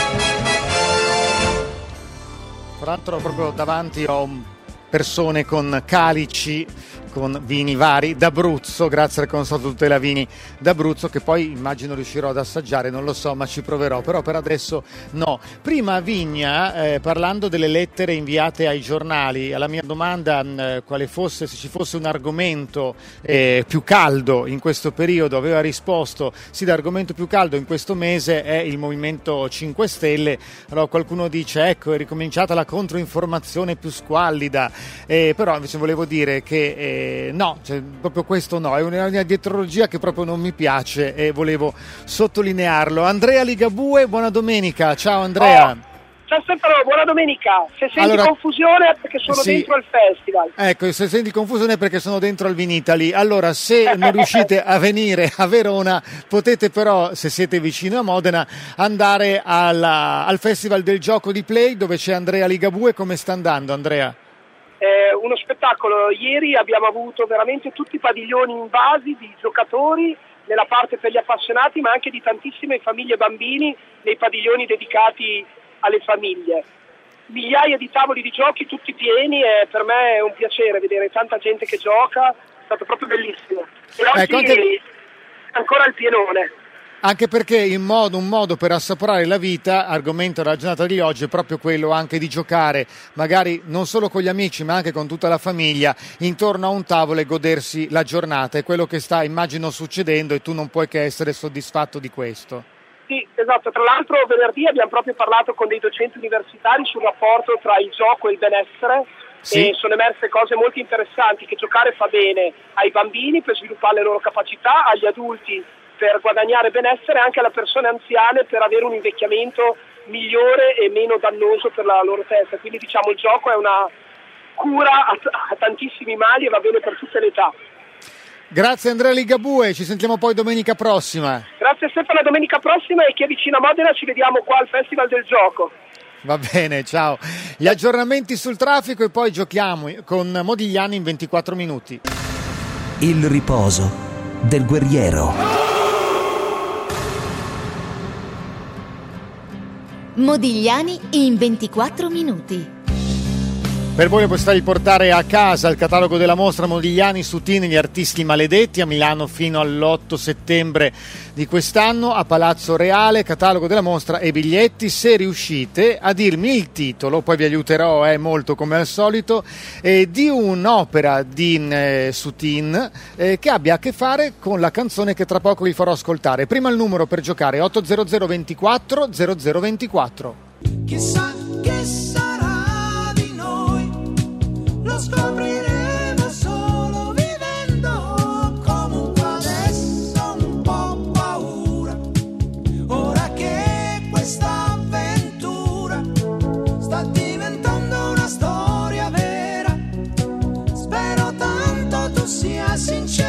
Tra l'altro proprio davanti ho persone con calici, con vini vari d'Abruzzo, grazie al Consorzio Tutela Vini d'Abruzzo, che poi immagino riuscirò ad assaggiare, non lo so, ma ci proverò, però per adesso no. Prima Vigna, eh, parlando delle lettere inviate ai giornali, alla mia domanda eh, quale fosse, se ci fosse un argomento eh, più caldo in questo periodo, aveva risposto sì, l'argomento più caldo in questo mese è il Movimento cinque Stelle. Allora qualcuno dice ecco, è ricominciata la controinformazione più squallida, eh, però invece volevo dire che eh, no, cioè, proprio questo no, è una, una dietrologia che proprio non mi piace e volevo sottolinearlo. Andrea Ligabue, buona domenica, ciao Andrea. Oh, Ciao Stefano, buona domenica. Se senti Allora, confusione è perché sono sì. dentro il festival. Ecco, se senti confusione è perché sono dentro al Vinitali. Allora, se non riuscite a venire a Verona, potete però, se siete vicino a Modena, andare alla- al Festival del Gioco di Play, dove c'è Andrea Ligabue. Come sta andando, Andrea? È uno spettacolo. Ieri abbiamo avuto veramente tutti i padiglioni invasi di giocatori nella parte per gli appassionati, ma anche di tantissime famiglie e bambini nei padiglioni dedicati alle famiglie. Migliaia di tavoli di giochi tutti pieni e per me è un piacere vedere tanta gente che gioca, è stato proprio bellissimo. E oggi Ecco, anche- ancora il pienone. Anche perché il modo, un modo per assaporare la vita, argomento della giornata di oggi, è proprio quello anche di giocare, magari non solo con gli amici ma anche con tutta la famiglia, intorno a un tavolo e godersi la giornata. È quello che sta, immagino, succedendo e tu non puoi che essere soddisfatto di questo. Sì, esatto. Tra l'altro venerdì abbiamo proprio parlato con dei docenti universitari sul rapporto tra il gioco e il benessere. Sì. E sono emerse cose molto interessanti, che giocare fa bene ai bambini per sviluppare le loro capacità, agli adulti per guadagnare benessere, anche alle persone anziane per avere un invecchiamento migliore e meno dannoso per la loro testa. Quindi diciamo il gioco è una cura a, t- a tantissimi mali e va bene per tutte le età. Grazie Andrea Ligabue, ci sentiamo poi domenica prossima. Grazie Stefano, domenica prossima, e chi è vicino a Modena ci vediamo qua al Festival del Gioco. Va bene, ciao. Gli aggiornamenti sul traffico e poi giochiamo con Modigliani in ventiquattro minuti. Il riposo del guerriero. Modigliani in ventiquattro minuti. Per voi la possibilità di portare a casa il catalogo della mostra Modigliani su T I N, gli artisti maledetti, a Milano fino all'otto settembre di quest'anno, a Palazzo Reale, catalogo della mostra e biglietti. Se riuscite a dirmi il titolo, poi vi aiuterò, è molto come al solito, eh, di un'opera di, eh, su T I N eh, che abbia a che fare con la canzone che tra poco vi farò ascoltare. Prima il numero per giocare, otto zero zero ventiquattro zero zero ventiquattro. Chissà che sarà di noi, lo scopriremo solo vivendo. Comunque adesso un po' paura, ora che questa avventura sta diventando una storia vera. Spero tanto tu sia sincera.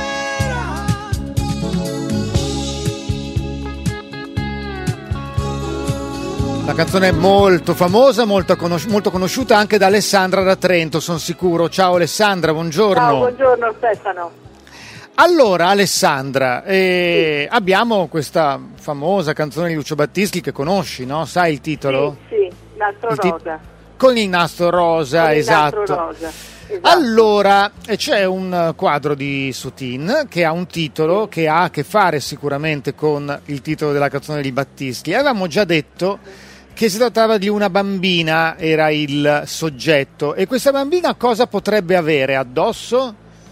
La canzone è molto famosa, molto, conos- molto conosciuta anche da Alessandra da Trento, sono sicuro. Ciao Alessandra, buongiorno. Ciao, buongiorno Stefano. Allora Alessandra, eh, abbiamo questa famosa canzone di Lucio Battisti che conosci, no? Sai il titolo? Sì, sì, nastro Il ti- rosa. Con il nastro rosa, Con il esatto. nastro rosa, esatto. Allora, eh, c'è un quadro di Sutin che ha un titolo che ha a che fare sicuramente con il titolo della canzone di Battisti. Avevamo già detto che si trattava di una bambina, era il soggetto. E questa bambina cosa potrebbe avere addosso?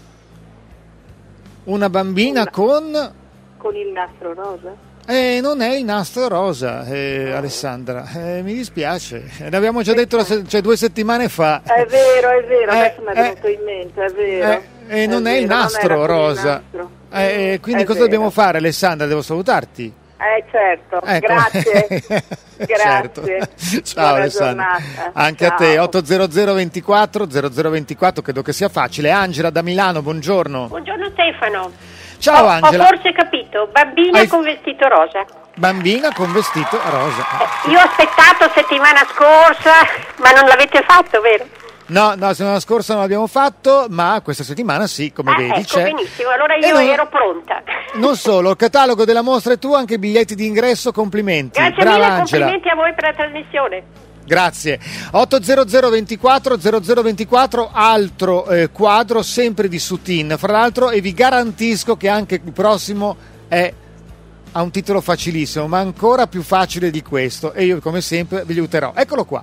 Una bambina Una- con... Con il nastro rosa? Eh, non è il nastro rosa, eh, Alessandra, eh, mi dispiace, ne abbiamo già detto la se- cioè, due settimane fa. È vero, è vero, Eh, adesso mi è eh, venuto in mente, è vero. Eh, eh, non è, vero, il non nastro era con il rosa. nastro. Eh, quindi È cosa vero. dobbiamo fare, Alessandra? Devo salutarti. Eh certo, Ecco. grazie. Certo. Grazie. Ciao Buona Alessandra. giornata. Anche a Ciao. te, otto zero zero ventiquattro zero zero ventiquattro, credo che sia facile. Angela da Milano, buongiorno. Buongiorno Stefano. Ciao Ho- Angela. Ho forse capito, bambina Hai- con vestito rosa. Bambina con vestito rosa. Eh, io ho aspettato settimana scorsa, ma non l'avete fatto, vero? No, no, settimana scorsa non l'abbiamo fatto, ma questa settimana sì, come Ah, vedi ecco, c'è. benissimo, allora E io non- ero pronta. Non solo, il catalogo della mostra è tuo, anche i biglietti di ingresso, complimenti. Grazie Brava mille, Angela. complimenti a voi per la trasmissione. Grazie. otto zero zero ventiquattro zero zero ventiquattro, altro eh, quadro sempre di Sutin, fra l'altro, e vi garantisco che anche il prossimo è ha un titolo facilissimo, ma ancora più facile di questo, e io come sempre vi aiuterò. Eccolo qua.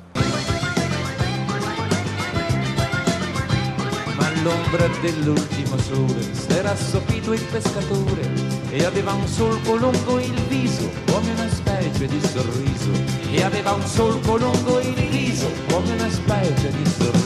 Ma all'ombra dell'ultimo sole s'era assopito il pescatore e aveva un solco lungo il viso come una specie di sorriso, e aveva un solco lungo il viso come una specie di sorriso.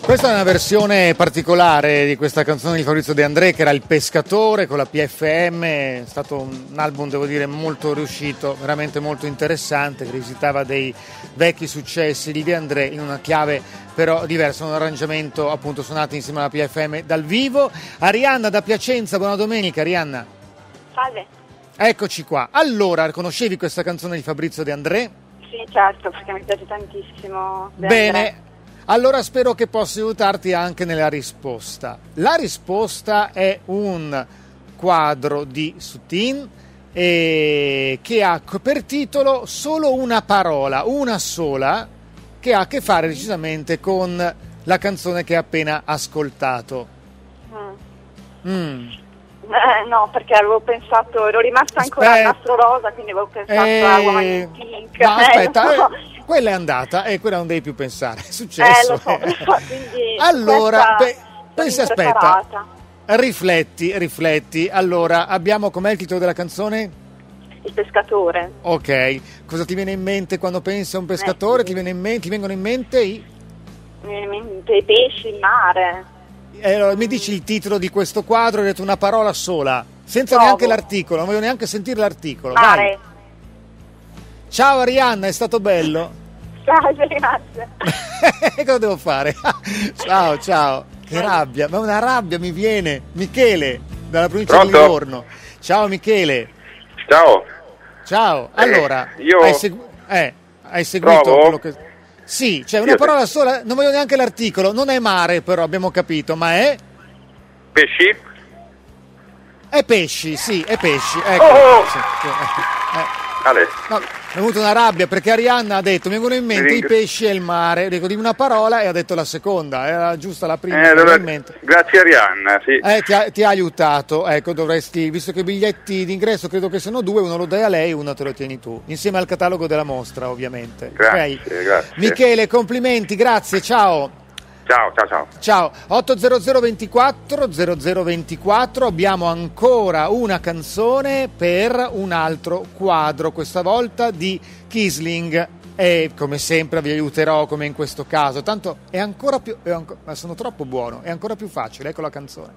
Questa è una versione particolare di questa canzone di Fabrizio De André, che era Il Pescatore con la P F M. È stato un album, devo dire, molto riuscito, veramente molto interessante, che rivisitava dei vecchi successi di De André in una chiave però diversa, un arrangiamento appunto suonato insieme alla P F M dal vivo. Arianna da Piacenza, buona domenica. Arianna. Salve. Eccoci qua. Allora, conoscevi questa canzone di Fabrizio De André? Sì, certo, perché mi piace tantissimo. De Bene. André. Allora spero che possa aiutarti anche nella risposta. La risposta è un quadro di Soutine eh, che ha per titolo solo una parola, una sola, che ha a che fare decisamente con la canzone che hai appena ascoltato. Mm. Mm. Eh, no, perché avevo pensato, ero rimasta ancora Aspetta. al nastro rosa, quindi avevo pensato Eh, a Woman in Pink. No, aspetta, Eh, lo so. eh, quella è andata e quella non devi più pensare, è successo. Eh, lo so, lo so, quindi Allora, questa beh, sono pensa, aspetta, impreparata. rifletti, rifletti. Allora, abbiamo, com'è il titolo della canzone? Il pescatore. Ok, cosa ti viene in mente quando pensi a un pescatore? Eh, sì. Ti, viene in mente, ti vengono in mente i... Mi viene in mente i pesci, il mare. Eh, allora, mi dici il titolo di questo quadro, hai detto una parola sola, senza Provo. neanche l'articolo, non voglio neanche sentire l'articolo. Mare. Vai. Ciao Arianna, è stato bello. Salve, grazie. Cosa devo fare? Ciao, ciao. Che rabbia, ma una rabbia mi viene. Michele, dalla provincia Pronto? di Livorno. Ciao Michele. Ciao. Ciao. Allora, Eh, io- hai, segu- eh, hai seguito Provo? quello che... Sì, cioè una Io- parola sola, non voglio neanche l'articolo, non è mare però, abbiamo capito, ma è... Pesci? È pesci, sì, è pesci. Ecco. Oh! Sì, sì, eh, eh. Ale. No, mi è venuta una rabbia perché Arianna ha detto mi vengono in mente i Ring- pesci e il mare. Dico di una parola e ha detto la seconda, era giusta la prima. Eh, mi allora, viene in mente. grazie Arianna, sì. Eh, ti, ha, ti ha aiutato, ecco, dovresti, visto che i biglietti d'ingresso credo che siano due, uno lo dai a lei, uno te lo tieni tu, insieme al catalogo della mostra ovviamente. Grazie, Ok? grazie. Michele, complimenti, grazie, ciao. Ciao, ciao, ciao. Ciao, otto zero zero ventiquattro zero zero ventiquattro, abbiamo ancora una canzone per un altro quadro, questa volta di Kisling, e come sempre vi aiuterò come in questo caso, tanto è ancora più, è anco- ma sono troppo buono, è ancora più facile, ecco la canzone.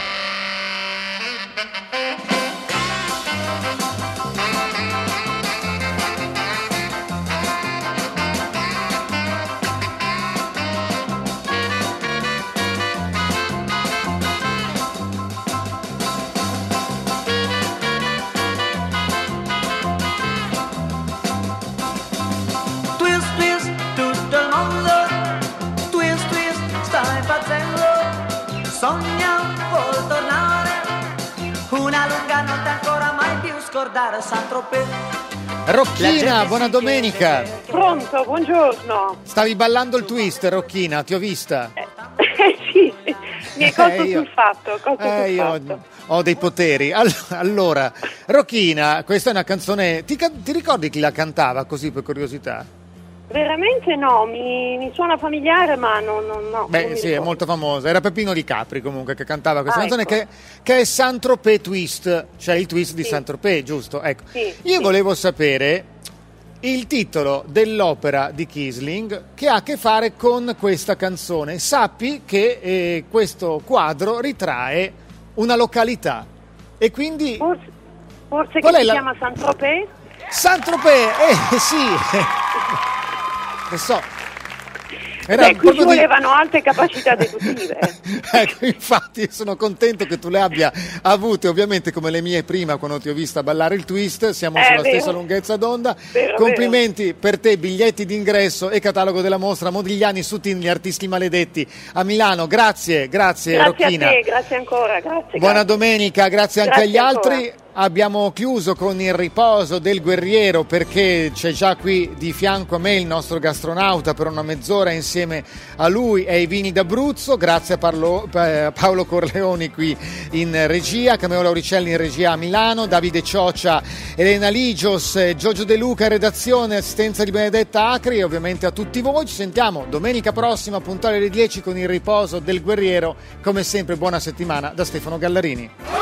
Twist, twist, tutto il mondo. Twist, twist, stai impazzendo. Sogna, vuol tornare. Una lunga notte ancora mai più scordare Saint-Tropez. Rocchina, buona domenica. Pronto, buongiorno. Stavi ballando il twist, Rocchina, ti ho vista. Eh sì, mi hai colto Eh, io- sul fatto, colto Eh, sul io fatto. ho dei poteri. All- Allora, Rocchina, questa è una canzone. Ti, ca- ti ricordi chi la cantava così per curiosità? Veramente no, mi, mi suona familiare ma non, non, no. non Beh, mi sì, è ricordo. molto famosa. Era Peppino Di Capri comunque che cantava questa Ah, canzone ecco. che, che è Saint-Tropez Twist, cioè il twist di Sì. Saint-Tropez, giusto? Ecco. Sì, Io sì. volevo sapere il titolo dell'opera di Kisling che ha a che fare con questa canzone. Sappi che eh, questo quadro ritrae una località e quindi Forse, forse Qual che è si la- chiama Saint-Tropez? Saint-Tropez, eh sì, lo so. Era Beh, qui ci proprio di- volevano alte capacità deduttive. Ecco, infatti sono contento che tu le abbia avute, ovviamente come le mie prima quando ti ho vista ballare il twist, siamo Eh, sulla vero. stessa lunghezza d'onda. Vero, Complimenti per te, biglietti d'ingresso e catalogo della mostra Modigliani Soutine, gli artisti maledetti a Milano. Grazie, grazie, Grazie Rocchina. a te, grazie ancora, grazie. Buona grazie. domenica, grazie anche Grazie agli ancora. altri. Abbiamo chiuso con il riposo del guerriero perché c'è già qui di fianco a me il nostro gastronauta per una mezz'ora insieme a lui e ai vini d'Abruzzo. Grazie a Parlo- a Paolo Corleoni qui in regia, Cameo Lauricelli in regia a Milano, Davide Cioccia, Elena Ligios, Giorgio De Luca in redazione, assistenza di Benedetta Acri e ovviamente a tutti voi. Ci sentiamo domenica prossima puntuale alle dieci con il riposo del guerriero. Come sempre buona settimana da Stefano Gallarini.